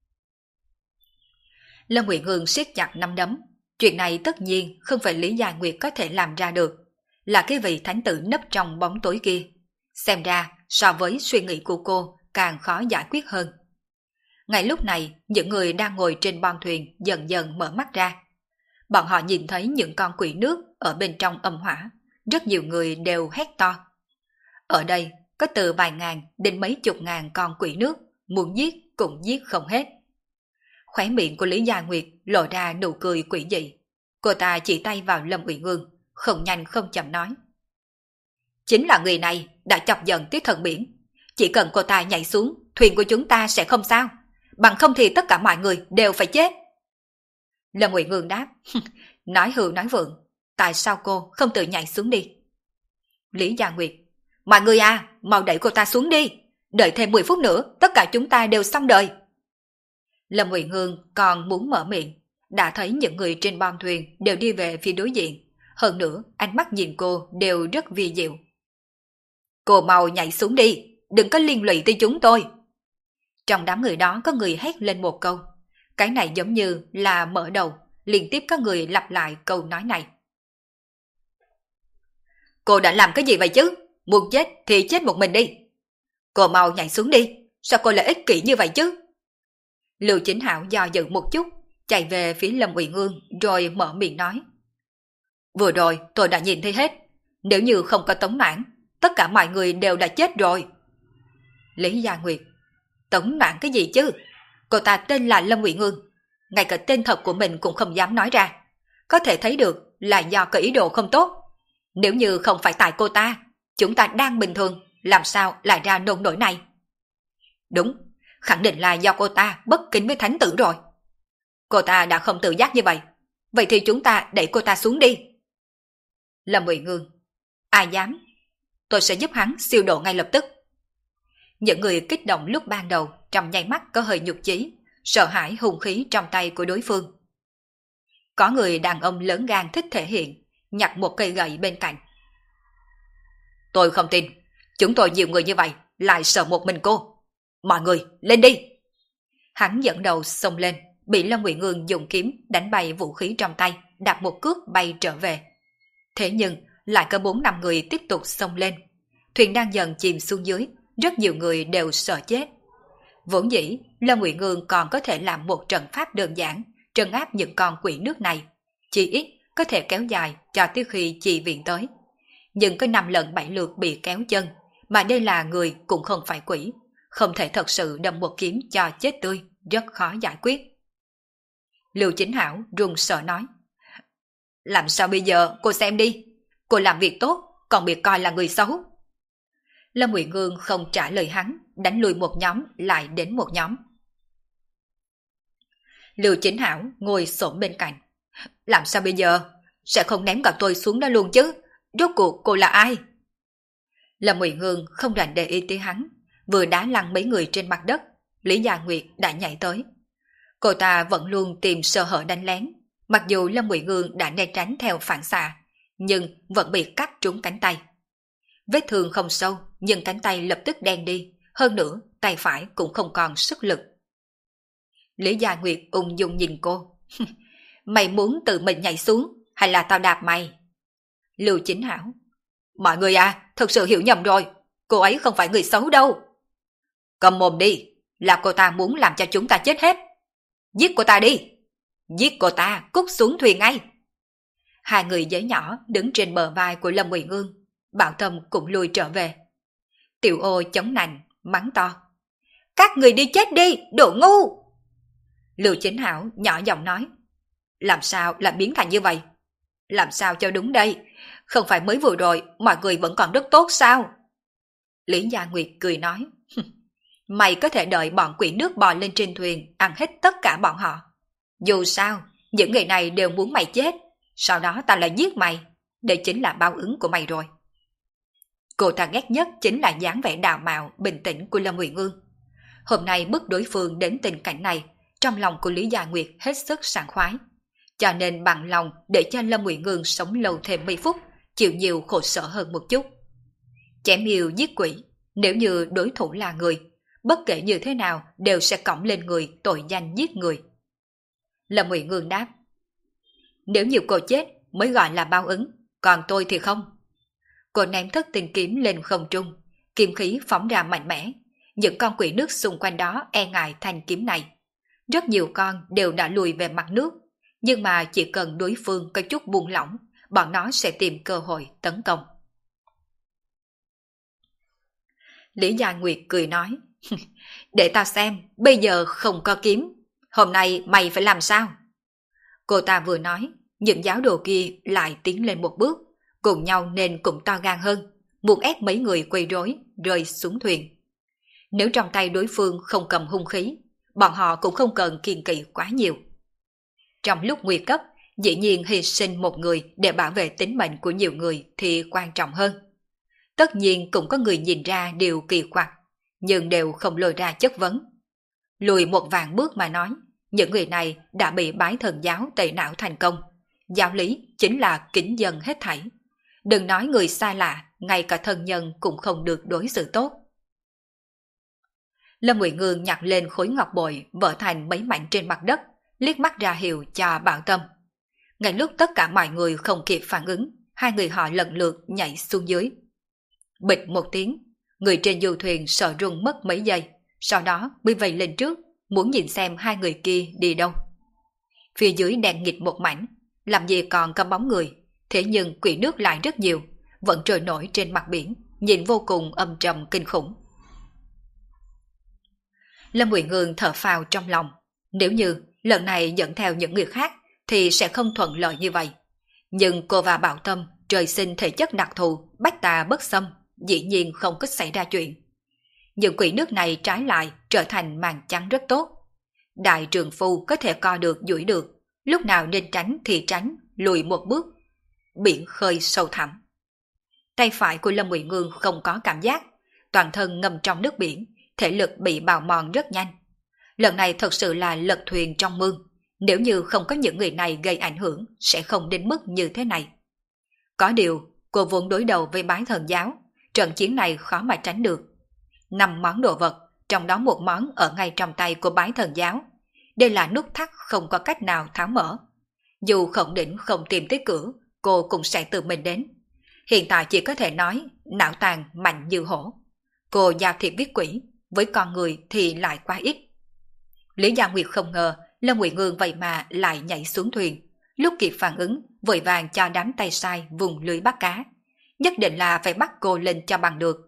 Lâm Ngụy Ngương siết chặt nắm đấm. Chuyện này tất nhiên không phải Lý Gia Nguyệt có thể làm ra được, là cái vị thánh tử nấp trong bóng tối kia. Xem ra so với suy nghĩ của cô càng khó giải quyết hơn. Ngay lúc này, những người đang ngồi trên bon thuyền dần dần mở mắt ra. Bọn họ nhìn thấy những con quỷ nước ở bên trong âm hỏa, rất nhiều người đều hét to. Ở đây có từ vài ngàn đến mấy chục ngàn con quỷ nước, muốn giết cũng giết không hết. Khóe miệng của Lý Gia Nguyệt lộ ra nụ cười quỷ dị. Cô ta chỉ tay vào Lâm Ngụy Ngương, không nhanh không chậm nói, chính là người này đã chọc giận tới thần biển. Chỉ cần cô ta nhảy xuống, thuyền của chúng ta sẽ không sao, bằng không thì tất cả mọi người đều phải chết. Lâm Ngụy Ngương đáp, nói hưu nói vượng, tại sao cô không tự nhảy xuống đi? Lý Gia Nguyệt, mọi người à, mau đẩy cô ta xuống đi, đợi thêm 10 phút nữa tất cả chúng ta đều xong đời. Lâm Ngụy Ngương còn muốn mở miệng, đã thấy những người trên bon thuyền đều đi về phía đối diện, hơn nữa ánh mắt nhìn cô đều rất vi diệu. Cô mau nhảy xuống đi, đừng có liên lụy tới chúng tôi. Trong đám người đó có người hét lên một câu, cái này giống như là mở đầu, liên tiếp có người lặp lại câu nói này. Cô đã làm cái gì vậy chứ? Muốn chết thì chết một mình đi. Cô mau nhảy xuống đi, sao cô lại ích kỷ như vậy chứ? Lưu Chính Hạo do dự một chút, chạy về phía Lâm Ngụy Ngương rồi mở miệng nói. Vừa rồi tôi đã nhìn thấy hết, nếu như không có tống mãn, tất cả mọi người đều đã chết rồi, Lý Gia Nguyệt: Tống noãn cái gì chứ? Cô ta tên là Lâm Uyển Ương, ngay cả tên thật của mình cũng không dám nói ra. Có thể thấy được là do có ý đồ không tốt. Nếu như không phải tại cô ta, chúng ta đang bình thường, làm sao lại ra nông nổi này? Đúng, khẳng định là do cô ta bất kính với thánh tử rồi. Cô ta đã không tự giác như vậy, vậy thì chúng ta đẩy cô ta xuống đi. Lâm Uyển Ương: Ai dám? Tôi sẽ giúp hắn siêu độ ngay lập tức. Những người kích động lúc ban đầu trong nháy mắt có hơi nhục chí, sợ hãi hung khí trong tay của đối phương. Có người đàn ông lớn gan thích thể hiện, nhặt một cây gậy bên cạnh. Tôi không tin, chúng tôi nhiều người như vậy, lại sợ một mình cô. Mọi người, lên đi! Hắn dẫn đầu xông lên, bị Lâm Uyển Ương dùng kiếm đánh bay vũ khí trong tay, đạp một cước bay trở về. Thế nhưng, lại có 4-5 người tiếp tục xông lên. Thuyền đang dần chìm xuống dưới, rất nhiều người đều sợ chết. Vốn dĩ, Lâm Uyển Ương còn có thể làm một trận pháp đơn giản, trấn áp những con quỷ nước này. Chỉ ít có thể kéo dài cho tới khi chị viện tới. Nhưng có 5 lần 7 lượt bị kéo chân, mà đây là người cũng không phải quỷ. Không thể thật sự đâm một kiếm cho chết tươi, rất khó giải quyết. Lưu Chính Hảo run sợ nói. Làm sao bây giờ, cô xem đi. Cô làm việc tốt, còn bị coi là người xấu. Lâm Uyển Ương không trả lời hắn, đánh lùi một nhóm lại đến một nhóm. Lưu Chính Hảo ngồi xổm bên cạnh. Làm sao bây giờ? Sẽ không ném cả tôi xuống đó luôn chứ? Rốt cuộc cô là ai? Lâm Uyển Ương không rảnh để ý tới hắn, vừa đá lăn mấy người trên mặt đất, Lý Gia Nguyệt đã nhảy tới. Cô ta vẫn luôn tìm sơ hở đánh lén, mặc dù Lâm Uyển Ương đã né tránh theo phản xạ, nhưng vẫn bị cắt trúng cánh tay. Vết thương không sâu, nhưng cánh tay lập tức đen đi, hơn nữa tay phải cũng không còn sức lực. Lý Gia Nguyệt ung dung nhìn cô. Mày muốn tự mình nhảy xuống, hay là tao đạp mày? Lưu Chính Hảo: Mọi người à, thật sự hiểu nhầm rồi, cô ấy không phải người xấu đâu. Cầm mồm đi, là cô ta muốn làm cho chúng ta chết hết. Giết cô ta đi, giết cô ta, cút xuống thuyền ngay. Hai người giấy nhỏ đứng trên bờ vai của Lâm Uyển Ương, Bảo Tâm cũng lùi trở về. Tiểu Ô chống nạnh, mắng to. Các người đi chết đi, đồ ngu! Lưu Chính Hảo nhỏ giọng nói. Làm sao lại biến thành như vậy? Làm sao cho đúng đây? Không phải mới vừa rồi mọi người vẫn còn rất tốt sao? Lý Gia Nguyệt cười nói. Mày có thể đợi bọn quỷ nước bò lên trên thuyền, ăn hết tất cả bọn họ. Dù sao, những người này đều muốn mày chết. Sau đó ta lại giết mày. Đây chính là báo ứng của mày rồi. Cô ta ghét nhất chính là dáng vẻ đào mạo, bình tĩnh của Lâm Uyển Ương. Hôm nay bức đối phương đến tình cảnh này, trong lòng của Lý Gia Nguyệt hết sức sảng khoái. Cho nên bằng lòng để cho Lâm Uyển Ương sống lâu thêm mấy phút, chịu nhiều khổ sở hơn một chút. Chém yêu giết quỷ, nếu như đối thủ là người, bất kể như thế nào đều sẽ cõng lên người tội danh giết người. Lâm Uyển Ương đáp. Nếu như cô chết mới gọi là báo ứng, còn tôi thì không. Cô ném thất tinh kiếm lên không trung, kiếm khí phóng ra mạnh mẽ. Những con quỷ nước xung quanh đó e ngại thanh kiếm này. Rất nhiều con đều đã lùi về mặt nước, nhưng mà chỉ cần đối phương có chút buông lỏng, bọn nó sẽ tìm cơ hội tấn công. Lý Gia Nguyệt cười nói. Để tao xem, bây giờ không có kiếm. Hôm nay mày phải làm sao? Cô ta vừa nói, những giáo đồ kia lại tiến lên một bước, cùng nhau nên cũng to gan hơn, buộc ép mấy người quấy rối, rơi xuống thuyền. Nếu trong tay đối phương không cầm hung khí, bọn họ cũng không cần kiêng kỵ quá nhiều. Trong lúc nguy cấp, dĩ nhiên hy sinh một người để bảo vệ tính mệnh của nhiều người thì quan trọng hơn. Tất nhiên cũng có người nhìn ra điều kỳ quặc, nhưng đều không lôi ra chất vấn. Lùi một vạn bước mà nói, những người này đã bị bái thần giáo tẩy não thành công. Giáo lý chính là kính dân hết thảy. Đừng nói người xa lạ, ngay cả thân nhân cũng không được đối xử tốt. Lâm Uyển Ương nhặt lên khối ngọc bội vỡ thành mấy mảnh trên mặt đất, liếc mắt ra hiệu cho Bảo Tâm. Ngay lúc tất cả mọi người không kịp phản ứng, hai người họ lần lượt nhảy xuống dưới. Bịch một tiếng, người trên du thuyền sợ run mất mấy giây, sau đó mới vây lên trước, muốn nhìn xem hai người kia đi đâu. Phía dưới đen nghịt một mảnh, làm gì còn có bóng người, thế nhưng quỷ nước lại rất nhiều, vẫn trôi nổi trên mặt biển, nhìn vô cùng âm trầm kinh khủng. Lâm Uyển Ương thở phào trong lòng. Nếu như lần này dẫn theo những người khác thì sẽ không thuận lợi như vậy. Nhưng cô và Bảo Tâm trời sinh thể chất đặc thù, bách tà bất xâm, dĩ nhiên không có xảy ra chuyện. Những quỷ nước này trái lại trở thành màn trắng rất tốt. Đại trường phu có thể co được duỗi được, lúc nào nên tránh thì tránh, lùi một bước. Biển khơi sâu thẳm. Tay phải của Lâm Uyển Ương không có cảm giác, toàn thân ngâm trong nước biển, thể lực bị bào mòn rất nhanh. Lần này thật sự là lật thuyền trong mương, nếu như không có những người này gây ảnh hưởng sẽ không đến mức như thế này. Có điều, cô vốn đối đầu với bái thần giáo, trận chiến này khó mà tránh được. 5 món đồ vật, trong đó một món ở ngay trong tay của bái thần giáo. Đây là nút thắt không có cách nào tháo mở. Dù Khổng Đỉnh không tìm tới cửa, cô cũng sẽ tự mình đến. Hiện tại chỉ có thể nói, não tàn mạnh như hổ. Cô giao thiệp với quỷ, với con người thì lại quá ít. Lý Gia Nguyệt không ngờ, Lâm Uyển Ương vậy mà lại nhảy xuống thuyền. Lúc kịp phản ứng, vội vàng cho đám tay sai vùng lưới bắt cá. Nhất định là phải bắt cô lên cho bằng được.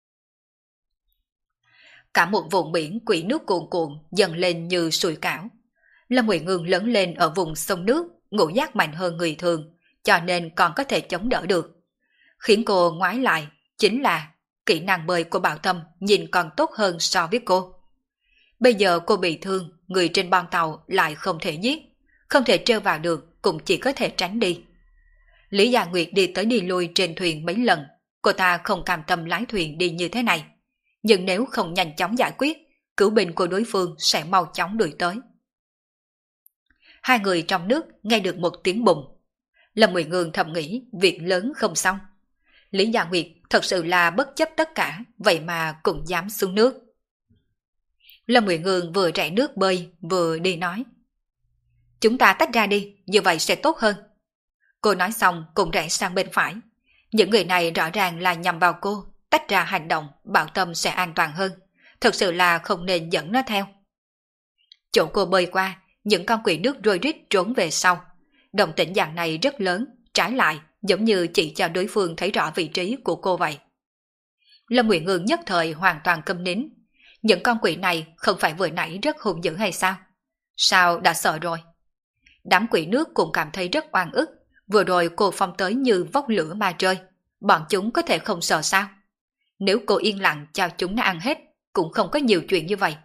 Cả một vùng biển quỷ nước cuồn cuộn dần lên như sùi cảo. Lâm Uyển Ương lớn lên ở vùng sông nước, ngũ giác mạnh hơn người thường, cho nên còn có thể chống đỡ được. Khiến cô ngoái lại chính là kỹ năng bơi của Bảo Tâm nhìn còn tốt hơn so với cô. Bây giờ cô bị thương, người trên bon tàu lại không thể giết, không thể treo vào được, cũng chỉ có thể tránh đi. Lý Gia Nguyệt đi tới đi lui trên thuyền mấy lần, cô ta không cam tâm lái thuyền đi như thế này. Nhưng nếu không nhanh chóng giải quyết, cứu binh của đối phương sẽ mau chóng đuổi tới. Hai người trong nước nghe được một tiếng bùng. Lâm Uyển Ương thầm nghĩ việc lớn không xong. Lý Gia Nguyệt thật sự là bất chấp tất cả, vậy mà cũng dám xuống nước. Lâm Uyển Ương vừa chạy nước bơi vừa đi nói. Chúng ta tách ra đi, như vậy sẽ tốt hơn. Cô nói xong cũng rẽ sang bên phải. Những người này rõ ràng là nhằm vào cô, tách ra hành động, Bảo Tâm sẽ an toàn hơn. Thật sự là không nên dẫn nó theo. Chỗ cô bơi qua, những con quỷ nước rôi rít trốn về sau. Động tĩnh dạng này rất lớn, trái lại giống như chỉ cho đối phương thấy rõ vị trí của cô vậy. Lâm Uyển Ương nhất thời hoàn toàn câm nín. Những con quỷ này không phải vừa nãy rất hung dữ hay sao? Sao đã sợ rồi? Đám quỷ nước cũng cảm thấy rất oan ức. Vừa rồi cô phong tới như vốc lửa ma rơi. Bọn chúng có thể không sợ sao? Nếu cô yên lặng cho chúng nó ăn hết, cũng không có nhiều chuyện như vậy.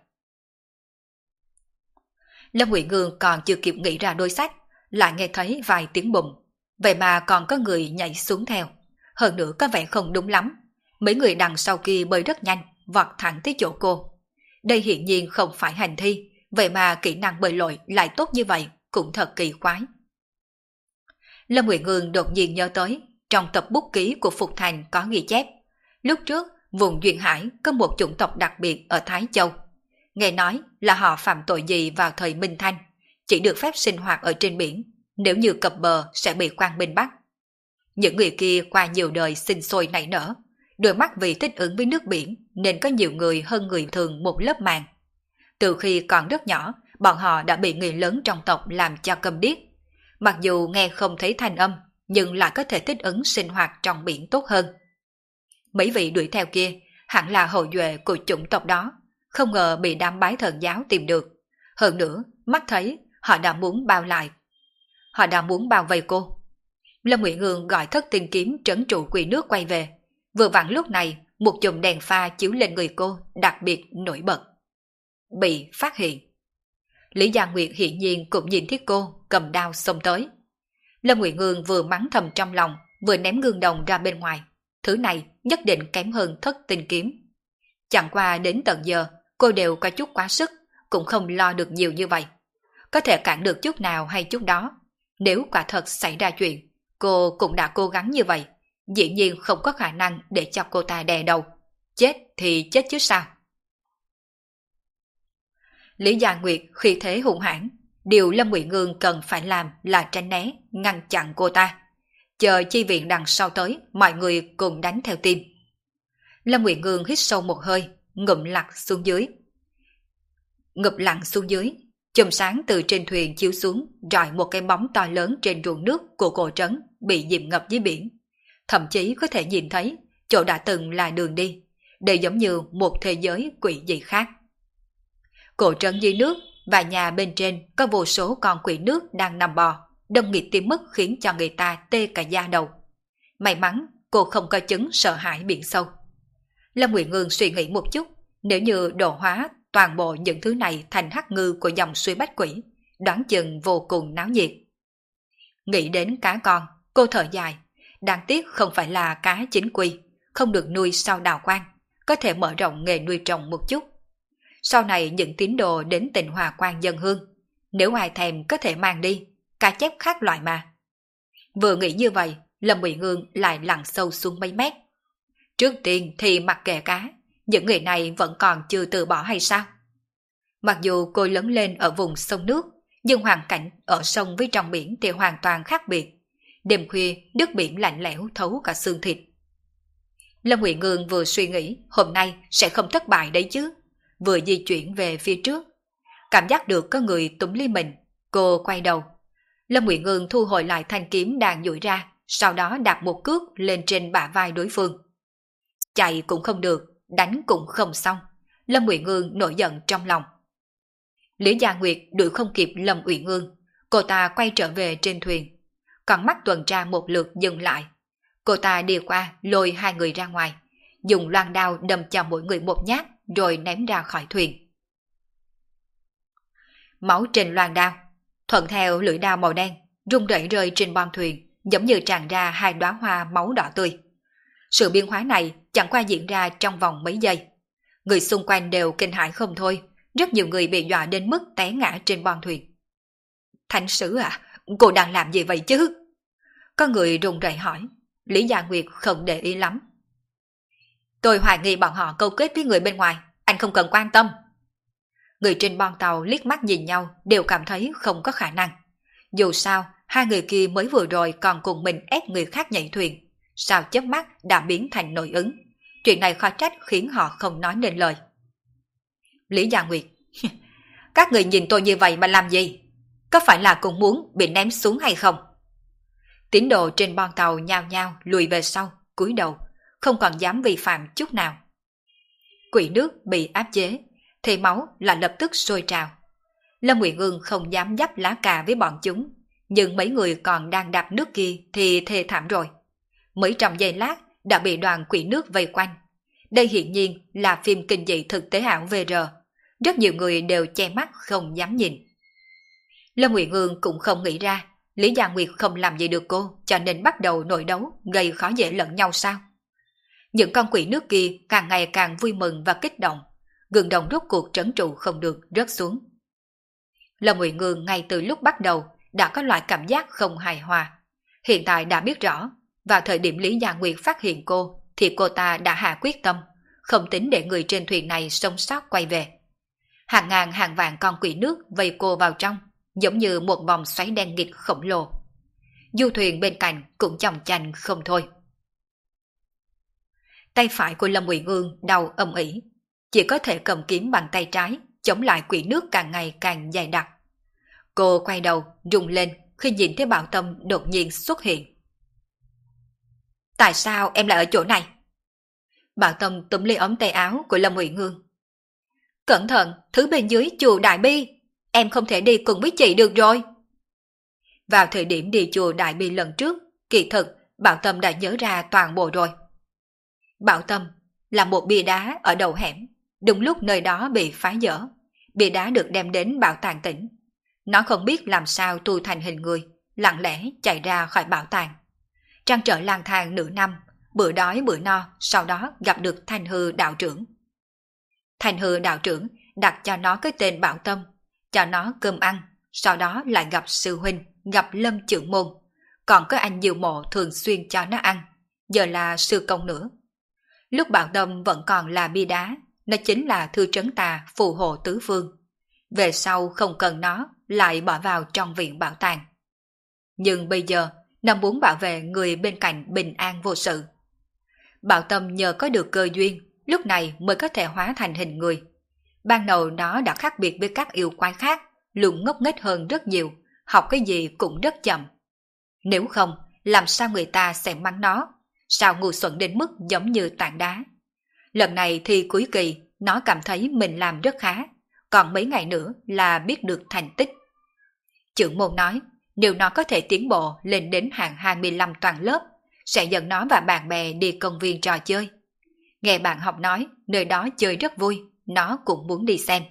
Lâm Uyển Ương còn chưa kịp nghĩ ra đôi sách, lại nghe thấy vài tiếng bùng. Vậy mà còn có người nhảy xuống theo. Hơn nữa có vẻ không đúng lắm. Mấy người đằng sau kia bơi rất nhanh, vọt thẳng tới chỗ cô. Đây hiển nhiên không phải hành thi, vậy mà kỹ năng bơi lội lại tốt như vậy, cũng thật kỳ quái. Lâm Uyển Ương đột nhiên nhớ tới, trong tập bút ký của Phục Thành có ghi chép. Lúc trước, vùng Duyên Hải có một chủng tộc đặc biệt ở Thái Châu. Nghe nói là họ phạm tội gì vào thời Minh Thanh, chỉ được phép sinh hoạt ở trên biển, nếu như cập bờ sẽ bị quan binh bắt. Những người kia qua nhiều đời sinh sôi nảy nở, đôi mắt vì thích ứng với nước biển nên có nhiều người hơn người thường một lớp màng. Từ khi còn rất nhỏ, bọn họ đã bị người lớn trong tộc làm cho câm điếc. Mặc dù nghe không thấy thanh âm, nhưng lại có thể thích ứng sinh hoạt trong biển tốt hơn. Mấy vị đuổi theo kia hẳn là hậu duệ của chủng tộc đó, không ngờ bị đám bái thần giáo tìm được. Hơn nữa, mắt thấy họ đã muốn bao lại. Họ đã muốn bao vây cô. Lâm Uyển Ương gọi Thất Tinh kiếm trấn trụ quỷ nước quay về. Vừa vặn lúc này, một chùm đèn pha chiếu lên người cô đặc biệt nổi bật. Bị phát hiện. Lý Gia Nguyệt hiển nhiên cũng nhìn thấy cô cầm đao xông tới. Lâm Uyển Ương vừa mắng thầm trong lòng, vừa ném gương đồng ra bên ngoài. Thứ này nhất định kém hơn Thất Tinh kiếm. Chẳng qua đến tận giờ, cô đều có chút quá sức, cũng không lo được nhiều như vậy. Có thể cản được chút nào hay chút đó. Nếu quả thật xảy ra chuyện, cô cũng đã cố gắng như vậy. Dĩ nhiên không có khả năng để cho cô ta đè đầu. Chết thì chết chứ sao. Lý Gia Nguyệt khi thế hung hãn, điều Lâm Uyển Ương cần phải làm là tránh né, ngăn chặn cô ta. Chờ chi viện đằng sau tới, mọi người cùng đánh theo tim. Lâm Uyển Ương hít sâu một hơi, ngụm lặng xuống dưới. Chùm sáng từ trên thuyền chiếu xuống, rọi một cái bóng to lớn trên ruộng nước của cổ trấn bị dìm ngập dưới biển. Thậm chí có thể nhìn thấy chỗ đã từng là đường đi, đây giống như một thế giới quỷ dị khác. Cổ trấn dưới nước và nhà bên trên có vô số con quỷ nước đang nằm bò, đông nghịt tới mức khiến cho người ta tê cả da đầu. May mắn cô không có chứng sợ hãi biển sâu. Lâm Nguyệt Ngương suy nghĩ một chút, nếu như độ hóa toàn bộ những thứ này thành hắc ngư của dòng suối Bách Quỷ, đoán chừng vô cùng náo nhiệt. Nghĩ đến cá con, cô thở dài, đáng tiếc không phải là cá chính quy, không được nuôi sau đào quang, có thể mở rộng nghề nuôi trồng một chút. Sau này những tín đồ đến Tịnh Hòa Quan dân hương, nếu ai thèm có thể mang đi, cá chép khác loại mà. Vừa nghĩ như vậy, Lâm Mỹ Ngương lại lặn sâu xuống mấy mét. Trước tiên thì mặc kệ cá, những người này vẫn còn chưa từ bỏ hay sao? Mặc dù cô lớn lên ở vùng sông nước, nhưng hoàn cảnh ở sông với trong biển thì hoàn toàn khác biệt. Đêm khuya, nước biển lạnh lẽo thấu cả xương thịt. Lâm Nguyệt Ngương vừa suy nghĩ hôm nay sẽ không thất bại đấy chứ, vừa di chuyển về phía trước. Cảm giác được có người túm lấy mình, cô quay đầu. Lâm Nguyệt Ngương thu hồi lại thanh kiếm đang duỗi ra, sau đó đạp một cước lên trên bả vai đối phương. Chạy cũng không được, đánh cũng không xong. Lâm Uyển Ngương nổi giận trong lòng. Lý Gia Nguyệt đuổi không kịp Lâm Uyển Ngương, cô ta quay trở về trên thuyền. Con mắt tuần tra một lượt dừng lại. Cô ta đi qua lôi hai người ra ngoài, dùng loan đao đâm cho mỗi người một nhát rồi ném ra khỏi thuyền. Máu trên loan đao, thuận theo lưỡi đao màu đen, rung rẩy rơi trên bong thuyền, giống như tràn ra hai đóa hoa máu đỏ tươi. Sự biến hóa này chẳng qua diễn ra trong vòng mấy giây. Người xung quanh đều kinh hãi không thôi, rất nhiều người bị dọa đến mức té ngã trên bong thuyền. Thánh sứ à, cô đang làm gì vậy chứ? Có người run rẩy hỏi. Lý Gia Nguyệt không để ý lắm. Tôi hoài nghi bọn họ câu kết với người bên ngoài, anh không cần quan tâm. Người trên bong tàu liếc mắt nhìn nhau đều cảm thấy không có khả năng. Dù sao, hai người kia mới vừa rồi còn cùng mình ép người khác nhảy thuyền, sao chớp mắt đã biến thành nội ứng. Chuyện này khó trách khiến họ không nói nên lời. Lý Gia Nguyệt, các người nhìn tôi như vậy mà làm gì? Có phải là cũng muốn bị ném xuống hay không? Tín đồ trên bon tàu nhao nhao lùi về sau, cúi đầu, không còn dám vi phạm chút nào. Quỷ nước bị áp chế, thì máu là lập tức sôi trào. Lâm Nguyệt Ngương không dám dấp lá cà với bọn chúng, nhưng mấy người còn đang đạp nước kia thì thê thảm rồi. Mấy trăm giây lát đã bị đoàn quỷ nước vây quanh. Đây hiển nhiên là phim kinh dị thực tế ảo VR. Rất nhiều người đều che mắt không dám nhìn. Lâm Nguyệt Ngương cũng không nghĩ ra Lý Gia Nguyệt không làm gì được cô, cho nên bắt đầu nội đấu gây khó dễ lẫn nhau sao? Những con quỷ nước kia càng ngày càng vui mừng và kích động, gương đồng rốt cuộc trấn trụ không được rớt xuống. Lâm Nguyệt Ngương ngay từ lúc bắt đầu đã có loại cảm giác không hài hòa. Hiện tại đã biết rõ, vào thời điểm Lý Gia Nguyệt phát hiện cô thì cô ta đã hạ quyết tâm, không tính để người trên thuyền này sống sót quay về. Hàng ngàn hàng vạn con quỷ nước vây cô vào trong, giống như một vòng xoáy đen nghịt khổng lồ. Du thuyền bên cạnh cũng chòng chành không thôi. Tay phải của Lâm Uyển Ngương đau âm ỉ, chỉ có thể cầm kiếm bằng tay trái, chống lại quỷ nước càng ngày càng dày đặc. Cô quay đầu, rung lên khi nhìn thấy Bảo Tâm đột nhiên xuất hiện. Tại sao em lại ở chỗ này? Bảo Tâm túm lấy ống tay áo của Lâm Uyển Ngương. Cẩn thận, thứ bên dưới chùa Đại Bi, em không thể đi cùng với chị được rồi. Vào thời điểm đi chùa Đại Bi lần trước, kỳ thực Bảo Tâm đã nhớ ra toàn bộ rồi. Bảo Tâm là một bia đá ở đầu hẻm, đúng lúc nơi đó bị phá dỡ. Bia đá được đem đến bảo tàng tỉnh. Nó không biết làm sao tu thành hình người, lặng lẽ chạy ra khỏi bảo tàng. Trăn trở lang thang nửa năm, bữa đói bữa no, sau đó gặp được Thanh Hư đạo trưởng. Thanh Hư đạo trưởng đặt cho nó cái tên Bảo Tâm, cho nó cơm ăn, sau đó lại gặp sư huynh, gặp Lâm trưởng môn. Còn có anh Diệu Mộ thường xuyên cho nó ăn, giờ là sư công nữa. Lúc Bảo Tâm vẫn còn là bia đá, nó chính là thư trấn tà phù hộ tứ phương. Về sau không cần nó, lại bỏ vào trong viện bảo tàng. Nhưng bây giờ, nó muốn bảo vệ người bên cạnh bình an vô sự. Bảo Tâm nhờ có được cơ duyên, lúc này mới có thể hóa thành hình người. Ban đầu nó đã khác biệt với các yêu quái khác, luôn ngốc nghếch hơn rất nhiều, học cái gì cũng rất chậm. Nếu không, làm sao người ta sẽ mắng nó? Sao ngu xuẩn đến mức giống như tảng đá? Lần này thì cuối kỳ, nó cảm thấy mình làm rất khá. còn mấy ngày nữa là biết được thành tích. Trưởng môn nói, nếu nó có thể tiến bộ lên đến hạng 25 toàn lớp, sẽ dẫn nó và bạn bè đi công viên trò chơi. Nghe bạn học nói, nơi đó chơi rất vui, nó cũng muốn đi xem.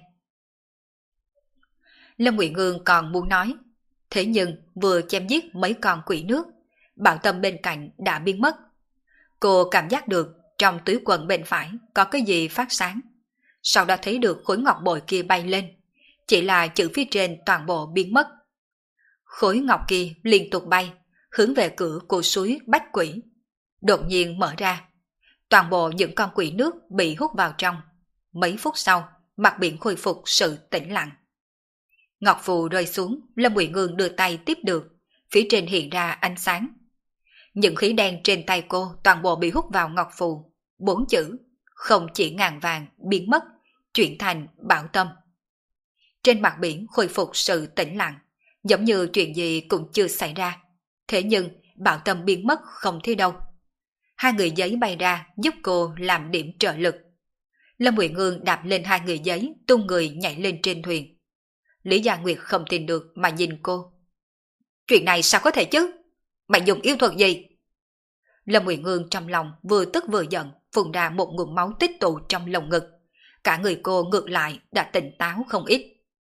Lâm Nguyệt Ngương còn muốn nói, thế nhưng vừa chém giết mấy con quỷ nước, Bảo Tâm bên cạnh đã biến mất. Cô cảm giác được trong túi quần bên phải có cái gì phát sáng. Sau đó thấy được khối ngọc bội kia bay lên, chỉ là chữ phía trên toàn bộ biến mất. Khối ngọc kia liên tục bay, hướng về cửa của suối Bách Quỷ. Đột nhiên mở ra, toàn bộ những con quỷ nước bị hút vào trong. Mấy phút sau, mặt biển khôi phục sự tĩnh lặng. Ngọc phù rơi xuống, Lâm Ngụy Ngương đưa tay tiếp được, phía trên hiện ra ánh sáng. Những khí đen trên tay cô toàn bộ bị hút vào ngọc phù, 4 chữ, không chỉ ngàn vàng, biến mất, chuyển thành Bảo Tâm. Trên mặt biển khôi phục sự tĩnh lặng, giống như chuyện gì cũng chưa xảy ra. Thế nhưng Bảo Tâm biến mất không thấy đâu. Hai người giấy bay ra giúp cô làm điểm trợ lực. Lâm Ngụy Ngương đạp lên hai người giấy, tung người nhảy lên trên thuyền. Lý Gia Nguyệt không tin được mà nhìn cô. Chuyện này sao có thể chứ? Mày dùng yêu thuật gì? Lâm Ngụy Ngương trong lòng vừa tức vừa giận, phun ra một ngụm máu tích tụ trong lồng ngực. Cả người cô ngược lại đã tỉnh táo không ít.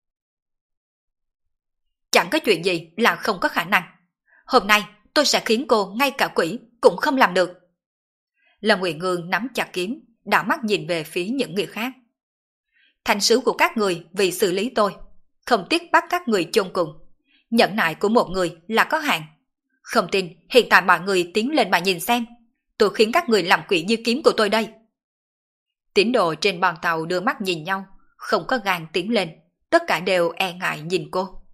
Chẳng có chuyện gì là không có khả năng. Hôm nay tôi sẽ khiến cô ngay cả quỷ cũng không làm được. Lâm Ngụy Ngương nắm chặt kiếm, đảo mắt nhìn về phía những người khác. Thành sứ của các người vì xử lý tôi, không tiếc bắt các người chôn cùng. Nhẫn nại của một người là có hạn. Không tin, hiện tại mọi người tiến lên mà nhìn xem. Tôi khiến các người làm quỷ như kiếm của tôi đây. Tín đồ trên bọn tàu đưa mắt nhìn nhau, không có gan tiến lên. Tất cả đều e ngại nhìn cô.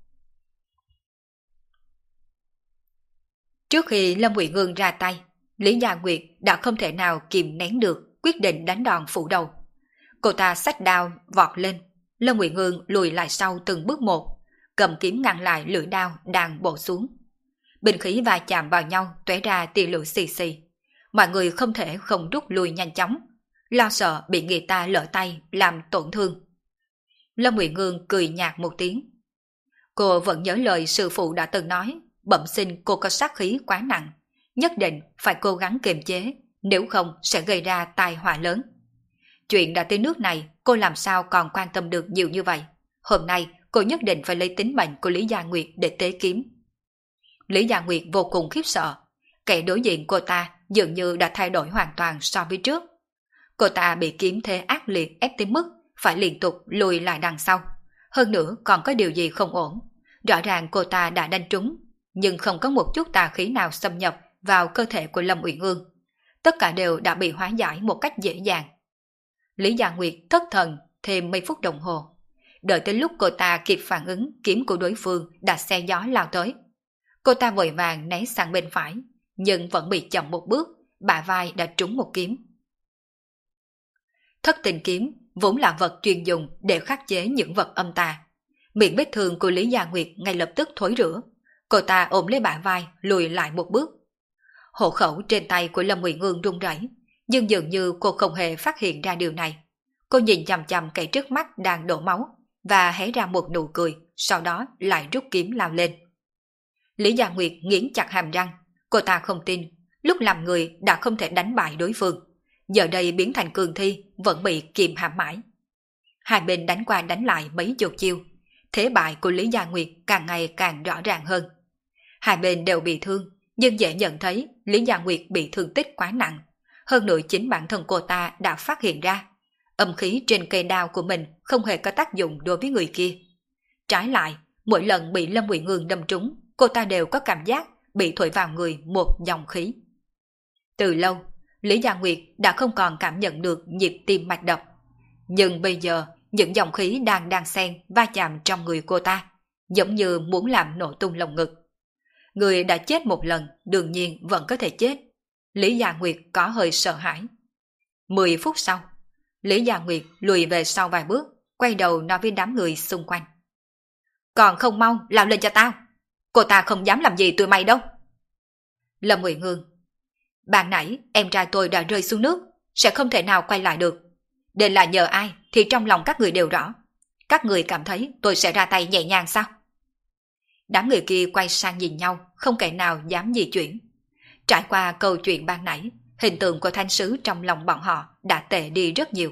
Trước khi Lâm Ngụy Ngương ra tay, Lý Gia Nguyệt đã không thể nào kìm nén được, quyết định đánh đòn phủ đầu. Cô ta xách đao vọt lên, Lâm Ngụy Ngương lùi lại sau từng bước một, cầm kiếm ngăn lại lưỡi đao đang bổ xuống. Binh khí va chạm vào nhau tóe ra tia lửa xì xì. Mọi người không thể không rút lui nhanh chóng, lo sợ bị người ta lỡ tay làm tổn thương. Lâm Ngụy Ngương cười nhạt một tiếng. Cô vẫn nhớ lời sư phụ đã từng nói, bẩm sinh cô có sát khí quá nặng, nhất định phải cố gắng kiềm chế, nếu không sẽ gây ra tai họa lớn. Chuyện đã tới nước này, cô làm sao còn quan tâm được nhiều như vậy. Hôm nay cô nhất định phải lấy tính mệnh của Lý Gia Nguyệt để tế kiếm. Lý Gia Nguyệt vô cùng khiếp sợ. Kẻ đối diện cô ta dường như đã thay đổi hoàn toàn so với trước. Cô ta bị kiếm thế ác liệt ép tới mức phải liên tục lùi lại đằng sau. Hơn nữa còn có điều gì không ổn. Rõ ràng cô ta đã đánh trúng, nhưng không có một chút tà khí nào xâm nhập vào cơ thể của Lâm Uyển Ương. Tất cả đều đã bị hóa giải một cách dễ dàng. Lý Gia Nguyệt thất thần thêm mấy phút đồng hồ. Đợi tới lúc cô ta kịp phản ứng, kiếm của đối phương đã xe gió lao tới. Cô ta vội vàng né sang bên phải, nhưng vẫn bị chậm một bước, bả vai đã trúng một kiếm. Thất tình kiếm vốn là vật chuyên dùng để khắc chế những vật âm tà. Miệng vết thương của Lý Gia Nguyệt ngay lập tức thối rữa. Cô ta ôm lấy bả vai, lùi lại một bước. Hộ khẩu trên tay của Lâm Uyển Ương run rẩy, nhưng dường như cô không hề phát hiện ra điều này. Cô nhìn chằm chằm kẻ trước mắt đang đổ máu và hé ra một nụ cười, sau đó lại rút kiếm lao lên. Lý Gia Nguyệt nghiến chặt hàm răng, cô ta không tin, lúc làm người đã không thể đánh bại đối phương, giờ đây biến thành cường thi vẫn bị kìm hãm mãi. Hai bên đánh qua đánh lại mấy chục chiêu, thế bại của Lý Gia Nguyệt càng ngày càng rõ ràng hơn. Hai bên đều bị thương, nhưng dễ nhận thấy Lý Gia Nguyệt bị thương tích quá nặng. Hơn nữa chính bản thân cô ta đã phát hiện ra, âm khí trên cây đao của mình không hề có tác dụng đối với người kia. Trái lại, mỗi lần bị Lâm Uyển Ương đâm trúng, cô ta đều có cảm giác bị thổi vào người một dòng khí. Từ lâu, Lý Gia Nguyệt đã không còn cảm nhận được nhịp tim mạch đập. Nhưng bây giờ, những dòng khí đang xen va chạm trong người cô ta, giống như muốn làm nổ tung lồng ngực. Người đã chết một lần, đương nhiên vẫn có thể chết. Lý Gia Nguyệt có hơi sợ hãi. 10 phút sau, Lý Gia Nguyệt lùi về sau vài bước, quay đầu nói với đám người xung quanh. Còn không mau, lao lên cho tao. Cô ta không dám làm gì tụi mày đâu. Lâm Uyển Ương. Ban nãy em trai tôi đã rơi xuống nước, sẽ không thể nào quay lại được. Đây là nhờ ai thì trong lòng các người đều rõ. Các người cảm thấy tôi sẽ ra tay nhẹ nhàng sao? Đám người kia quay sang nhìn nhau, không kẻ nào dám di chuyển. Trải qua câu chuyện ban nãy, hình tượng của thánh sứ trong lòng bọn họ đã tệ đi rất nhiều.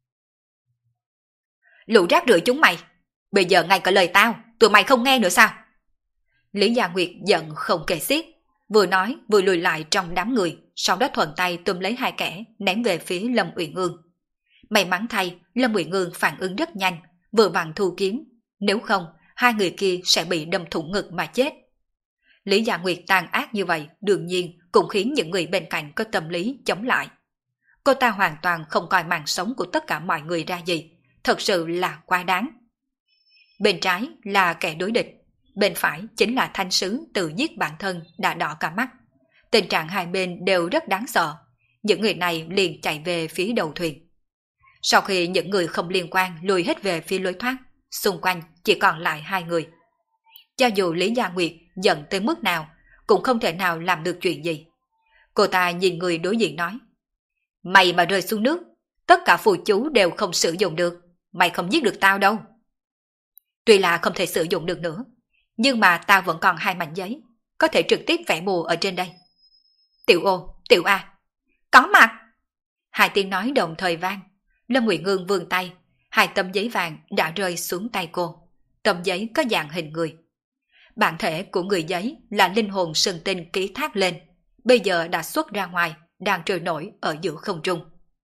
Lũ rác rưởi chúng mày, bây giờ ngay cả lời tao, tụi mày không nghe nữa sao? Lý Gia Nguyệt giận không kể xiết, vừa nói vừa lùi lại trong đám người, sau đó thuận tay túm lấy hai kẻ ném về phía Lâm Uyển Ương. May mắn thay, Lâm Uyển Ương phản ứng rất nhanh, vừa vặn thu kiếm, nếu không hai người kia sẽ bị đâm thủng ngực mà chết. Lý Gia Nguyệt tàn ác như vậy đương nhiên cũng khiến những người bên cạnh có tâm lý chống lại. Cô ta hoàn toàn không coi mạng sống của tất cả mọi người ra gì, thật sự là quá đáng. Bên trái là kẻ đối địch, bên phải chính là thanh sứ tự giết bản thân đã đỏ cả mắt. Tình trạng hai bên đều rất đáng sợ, những người này liền chạy về phía đầu thuyền. Sau khi những người không liên quan lùi hết về phía lối thoát, xung quanh chỉ còn lại hai người. Cho dù Lý Gia Nguyệt giận tới mức nào, cũng không thể nào làm được chuyện gì. Cô ta nhìn người đối diện nói, mày mà rơi xuống nước, tất cả phù chú đều không sử dụng được, mày không giết được tao đâu. Tuy là không thể sử dụng được nữa, nhưng mà tao vẫn còn hai mảnh giấy, có thể trực tiếp vẽ bùa ở trên đây. Tiểu Ô, Tiểu A, có mặt! Hai tiếng nói đồng thời vang. Lâm Uyển Ương vươn tay, hai tấm giấy vàng đã rơi xuống tay cô. Tấm giấy có dạng hình người. Bản thể của người giấy là linh hồn sơn tinh ký thác lên, bây giờ đã xuất ra ngoài, đang trôi nổi ở giữa không trung.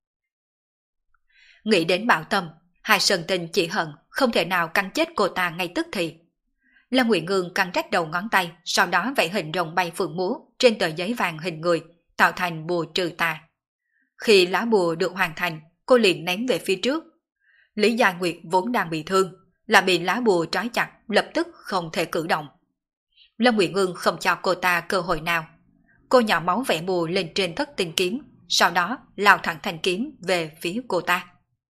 Nghĩ đến Bảo Tâm, hai sơn tinh chỉ hận không thể nào cắn chết cô ta ngay tức thì. Lâm Uyển Ương cắn rách đầu ngón tay, sau đó vẽ hình rồng bay phượng múa trên tờ giấy vàng hình người, tạo thành bùa trừ tà. Khi lá bùa được hoàn thành, cô liền ném về phía trước. Lý Gia Nguyệt vốn đang bị thương, là bị lá bùa trói chặt, lập tức không thể cử động. Lâm Uyển Ương không cho cô ta cơ hội nào. Cô nhỏ máu vẽ bùa lên trên thất tinh kiếm, sau đó lao thẳng thanh kiếm về phía cô ta.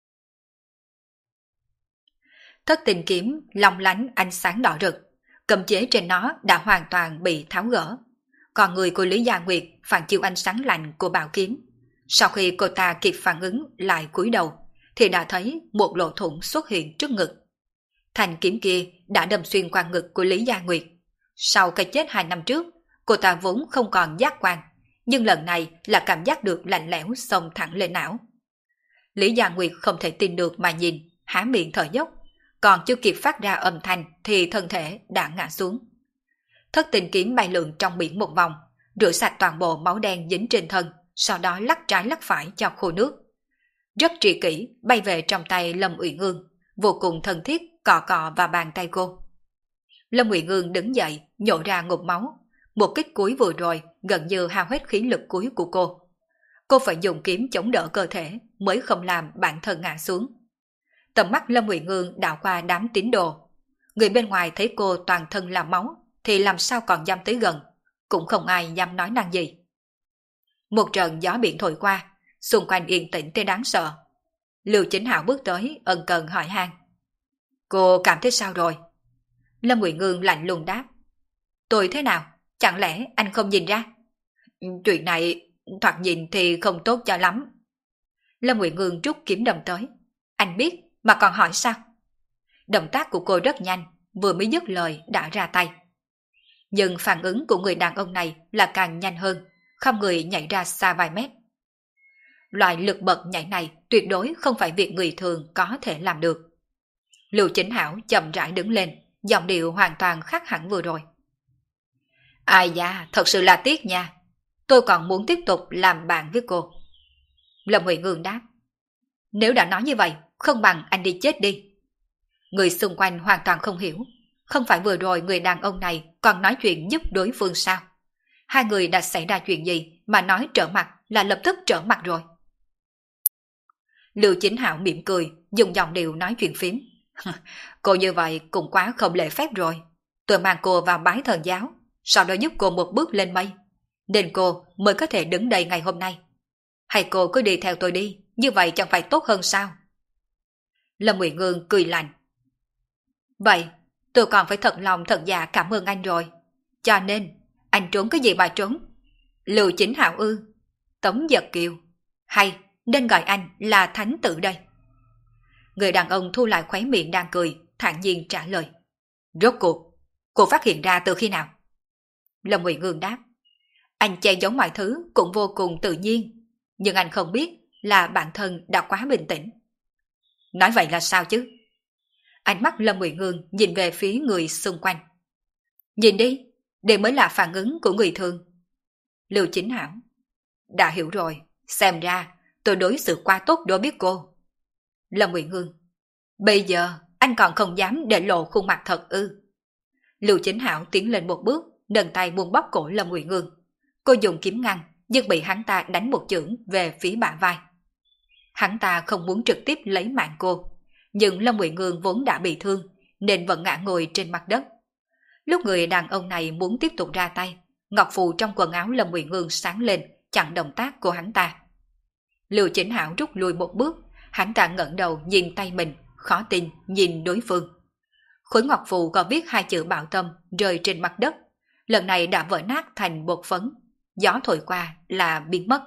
Thất tinh kiếm long lánh ánh sáng đỏ rực, cấm chế trên nó đã hoàn toàn bị tháo gỡ. Còn người của Lý Gia Nguyệt phản chiếu ánh sáng lạnh của bảo kiếm. Sau khi cô ta kịp phản ứng lại cúi đầu, thì đã thấy một lỗ thủng xuất hiện trước ngực. Thanh kiếm kia đã đâm xuyên qua ngực của Lý Gia Nguyệt. Sau cái chết 2 năm trước, cô ta vốn không còn giác quan, nhưng lần này là cảm giác được lạnh lẽo xông thẳng lên não. Lý Gia Nguyệt không thể tin được mà nhìn, há miệng thở dốc, còn chưa kịp phát ra âm thanh thì thân thể đã ngã xuống. Thất tinh kiếm bay lượn trong biển một vòng, rửa sạch toàn bộ máu đen dính trên thân, sau đó lắc trái lắc phải cho khô nước. Rất tri kỷ bay về trong tay Lâm Uyển Ương, vô cùng thân thiết cọ cọ vào bàn tay cô. Lâm Uyển Ương đứng dậy, nhổ ra ngụm máu. Một kích cuối vừa rồi gần như hao hết khí lực cuối của cô. Cô phải dùng kiếm chống đỡ cơ thể mới không làm bản thân ngã xuống. Tầm mắt Lâm Uyển Ương đảo qua đám tín đồ. Người bên ngoài thấy cô toàn thân là máu thì làm sao còn dám tới gần, cũng không ai dám nói năng gì. Một trận gió biển thổi qua, xung quanh yên tĩnh tới đáng sợ. Lưu Chính Hạo bước tới ân cần hỏi han. Cô cảm thấy sao rồi? Lâm Uyển Ương lạnh lùng đáp. Tôi thế nào? Chẳng lẽ anh không nhìn ra? Chuyện này thoạt nhìn thì không tốt cho lắm. Lâm Uyển Ương rút kiếm đâm tới. Anh biết mà còn hỏi sao? Động tác của cô rất nhanh, vừa mới dứt lời đã ra tay. Nhưng phản ứng của người đàn ông này là càng nhanh hơn, không người nhảy ra xa vài mét. Loại lực bật nhảy này tuyệt đối không phải việc người thường có thể làm được. Lưu Chính Hảo chậm rãi đứng lên, giọng điệu hoàn toàn khác hẳn vừa rồi. Ai da, thật sự là tiếc nha. Tôi còn muốn tiếp tục làm bạn với cô. Lâm Uyển Ương đáp. Nếu đã nói như vậy, không bằng anh đi chết đi. Người xung quanh hoàn toàn không hiểu. Không phải vừa rồi người đàn ông này còn nói chuyện giúp đối phương sao? Hai người đã xảy ra chuyện gì mà nói trở mặt là lập tức trở mặt rồi? Lưu Chính Hạo mỉm cười, dùng giọng điệu nói chuyện phím. Cô như vậy cũng quá không lễ phép rồi. Tôi mang cô vào bái thần giáo, sau đó giúp cô một bước lên mây, nên cô mới có thể đứng đây ngày hôm nay. Hay cô cứ đi theo tôi đi, như vậy chẳng phải tốt hơn sao? Lâm Uyển Ương cười lạnh. Vậy, tôi còn phải thật lòng thật dạ cảm ơn anh rồi. Cho nên, anh trốn cái gì mà trốn? Lưu Chính Hạo ư? Tống Giật Kiều? Hay nên gọi anh là Thánh Tử đây? Người đàn ông thu lại khóe miệng đang cười, thản nhiên trả lời. Rốt cuộc, cô phát hiện ra từ khi nào? Lâm Ngụy Ngương đáp. Anh che giấu mọi thứ cũng vô cùng tự nhiên, nhưng anh không biết là bản thân đã quá bình tĩnh. Nói vậy là sao chứ? Ánh mắt Lâm Ngụy Ngương nhìn về phía người xung quanh. Nhìn đi, đây mới là phản ứng của người thường. Lưu Chính Hảo. Đã hiểu rồi, xem ra tôi đối xử quá tốt đối với cô. Lâm Ngụy Ngương. Bây giờ anh còn không dám để lộ khuôn mặt thật ư? Lưu Chính Hảo tiến lên một bước, nâng tay buông bóp cổ Lâm Ngụy Ngương. Cô dùng kiếm ngăn, nhưng bị hắn ta đánh một chưởng về phía bả vai. Hắn ta không muốn trực tiếp lấy mạng cô, nhưng Lâm Ngụy Ngương vốn đã bị thương, nên vẫn ngã ngồi trên mặt đất. Lúc người đàn ông này muốn tiếp tục ra tay, ngọc phù trong quần áo Lâm Ngụy Ngương sáng lên, chặn động tác của hắn ta. Lưu Chính Hảo rút lui một bước, hắn ta ngẩng đầu nhìn tay mình, khó tin nhìn đối phương. Khối ngọc phù có viết hai chữ Bảo Tâm rơi trên mặt đất, lần này đã vỡ nát thành bột phấn, gió thổi qua là biến mất.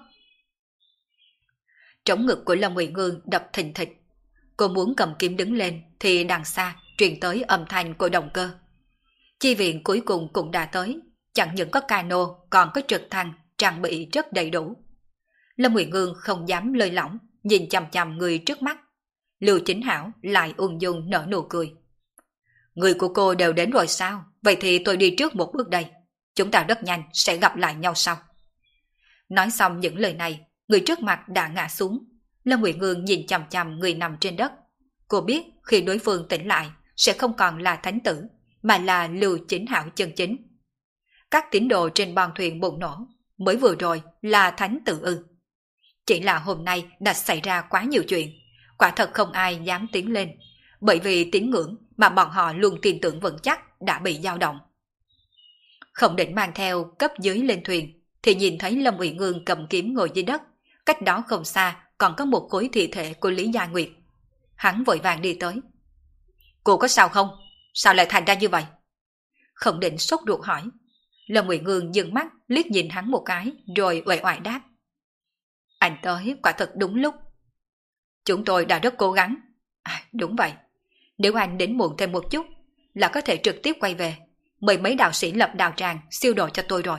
Trống ngực của Lâm Ngụy Ngương đập thình thịch. Cô muốn cầm kiếm đứng lên thì đằng xa truyền tới âm thanh của động cơ. Chi viện cuối cùng cũng đã tới, chẳng những có cano còn có trực thăng trang bị rất đầy đủ. Lâm Ngụy Ngương không dám lơi lỏng, nhìn chằm chằm người trước mắt. Lưu Chính Hảo lại ung dung nở nụ cười. Người của cô đều đến rồi sao? Vậy thì tôi đi trước một bước đây. Chúng ta rất nhanh sẽ gặp lại nhau sau. Nói xong những lời này, người trước mặt đã ngã xuống. Lâm Ngụy Ngương nhìn chằm chằm người nằm trên đất. Cô biết khi đối phương tỉnh lại sẽ không còn là thánh tử, mà là Lưu Chính Hảo chân chính. Các tín đồ trên bon thuyền bùng nổ, mới vừa rồi là thánh tử ư? Chỉ là hôm nay đã xảy ra quá nhiều chuyện, quả thật không ai dám tiến lên, bởi vì tín ngưỡng mà bọn họ luôn tin tưởng vững chắc đã bị dao động. Không định mang theo cấp dưới lên thuyền, thì nhìn thấy Lâm Ngụy Ngương cầm kiếm ngồi dưới đất, cách đó không xa còn có một khối thi thể của Lý Gia Nguyệt. Hắn vội vàng đi tới. Cô có sao không? Sao lại thành ra như vậy? Không định sốt ruột hỏi. Lâm Ngụy Ngương dừng mắt liếc nhìn hắn một cái rồi uể oải đáp. Anh tới quả thật đúng lúc. Chúng tôi đã rất cố gắng. Đúng vậy. Nếu anh đến muộn thêm một chút là có thể trực tiếp quay về. Mời mấy đạo sĩ lập đạo tràng siêu độ cho tôi rồi.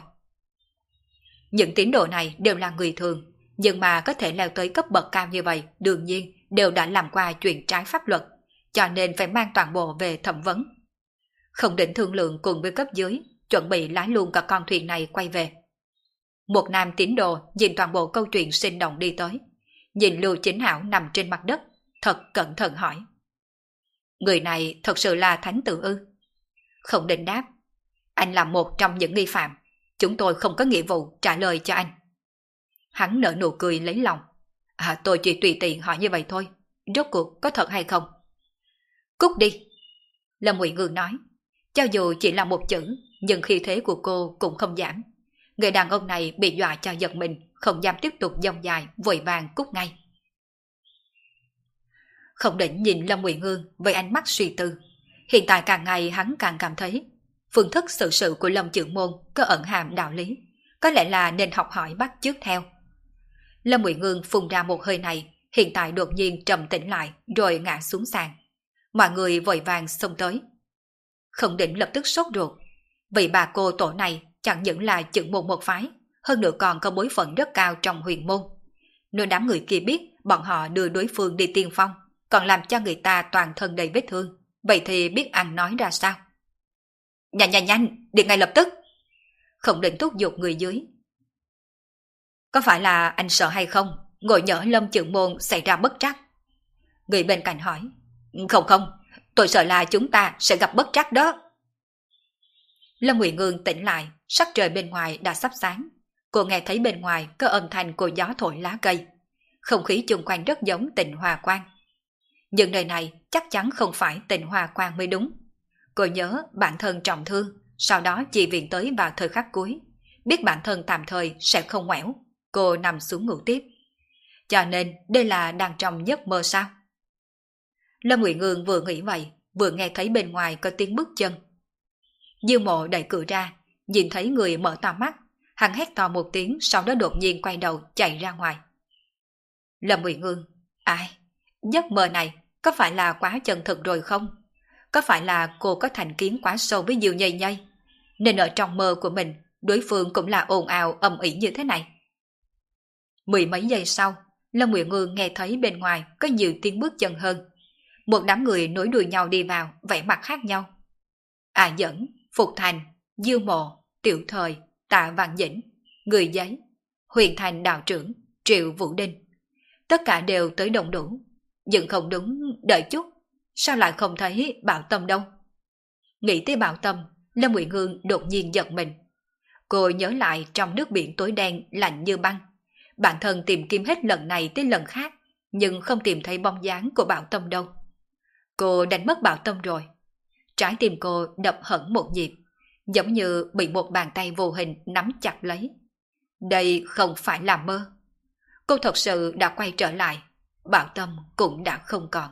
Những tín đồ này đều là người thường, nhưng mà có thể leo tới cấp bậc cao như vậy đương nhiên đều đã làm qua chuyện trái pháp luật, cho nên phải mang toàn bộ về thẩm vấn. Không định thương lượng cùng với cấp dưới, chuẩn bị lái luôn cả con thuyền này quay về. Một nam tín đồ nhìn toàn bộ câu chuyện sinh động đi tới, nhìn Lưu Chính Hảo nằm trên mặt đất, thật cẩn thận hỏi. Người này thật sự là thánh tử ư? Không định đáp. Anh là một trong những nghi phạm, chúng tôi không có nghĩa vụ trả lời cho anh. Hắn nở nụ cười lấy lòng. Tôi chỉ tùy tiện hỏi như vậy thôi, rốt cuộc có thật hay không? Cút đi. Lâm Ngụy Ngương nói. Cho dù chỉ là một chữ, nhưng khí thế của cô cũng không giảm. Người đàn ông này bị dọa cho giật mình, không dám tiếp tục dông dài, vội vàng cút ngay. Không định nhìn Lâm Ngụy Ngương với ánh mắt suy tư. Hiện tại càng ngày hắn càng cảm thấy phương thức xử sự của Lâm Chưởng Môn có ẩn hàm đạo lý, có lẽ là nên học hỏi bắt chước theo. Lâm Ngụy Ngương phun ra một hơi này, hiện tại đột nhiên trầm tĩnh lại rồi ngã xuống sàn. Mọi người vội vàng xông tới. Không định lập tức sốt ruột. Vì bà cô tổ này chẳng những là Chưởng Môn một phái, hơn nữa còn có bối phận rất cao trong huyền môn. Nếu đám người kia biết bọn họ đưa đối phương đi tiên phong, còn làm cho người ta toàn thân đầy vết thương, vậy thì biết ăn nói ra sao? Nhanh, đi ngay lập tức. Không định thúc giục người dưới. Có phải là anh sợ hay không? Ngồi nhỡ Lâm Chưởng Môn xảy ra bất trắc. Người bên cạnh hỏi. Không, tôi sợ là chúng ta sẽ gặp bất trắc đó. Lâm Ngụy Ngương tỉnh lại, sắc trời bên ngoài đã sắp sáng. Cô nghe thấy bên ngoài có âm thanh của gió thổi lá cây. Không khí chung quanh rất giống Tịnh Hòa Quang. Nhưng nơi này chắc chắn không phải Tịnh Hòa Quang mới đúng. Cô nhớ bản thân trọng thương, sau đó chỉ viện tới vào thời khắc cuối. Biết bản thân tạm thời sẽ không ngoẻo, cô nằm xuống ngủ tiếp. Cho nên đây là đang trong giấc mơ sao? Lâm Ngụy Ngương vừa nghĩ vậy, vừa nghe thấy bên ngoài có tiếng bước chân. Dư Mộ đẩy cửa ra, nhìn thấy người mở to mắt, hắn hét to một tiếng, sau đó đột nhiên quay đầu chạy ra ngoài. Lâm Ngụy Ngương, ai? Giấc mơ này Có phải là quá chân thực rồi không? Có phải là cô có thành kiến quá sâu với Diêu Nhây Nhây, nên ở trong mơ của mình, đối phương cũng là ồn ào ầm ĩ như thế này? Mười mấy giây sau, Lâm Nguyệt Ngư nghe thấy bên ngoài có nhiều tiếng bước chân hơn. Một đám người nối đuôi nhau đi vào, vẻ mặt khác nhau. À Dẫn, Phục Thành, Diêu Mộ, Tiểu Thời, Tạ Văn Dĩnh, Người Giấy, Huyền Thành đạo trưởng, Triệu Vũ Đinh. Tất cả đều tới đông đủ. Nhưng không đúng, đợi chút, sao lại không thấy Bảo Tâm đâu? Nghĩ tới Bảo Tâm, Lâm Nguyệt Hương đột nhiên giật mình. Cô nhớ lại trong nước biển tối đen lạnh như băng. Bản thân tìm kiếm hết lần này tới lần khác, nhưng không tìm thấy bóng dáng của Bảo Tâm đâu. Cô đánh mất Bảo Tâm rồi. Trái tim cô đập hẳn một nhịp, giống như bị một bàn tay vô hình nắm chặt lấy. Đây không phải là mơ. Cô thật sự đã quay trở lại, Bảo Tâm cũng đã không còn.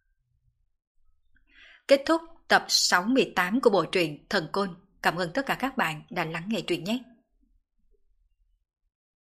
Kết thúc tập 68 của bộ truyện Thần Côn. Cảm ơn tất cả các bạn đã lắng nghe truyện nhé.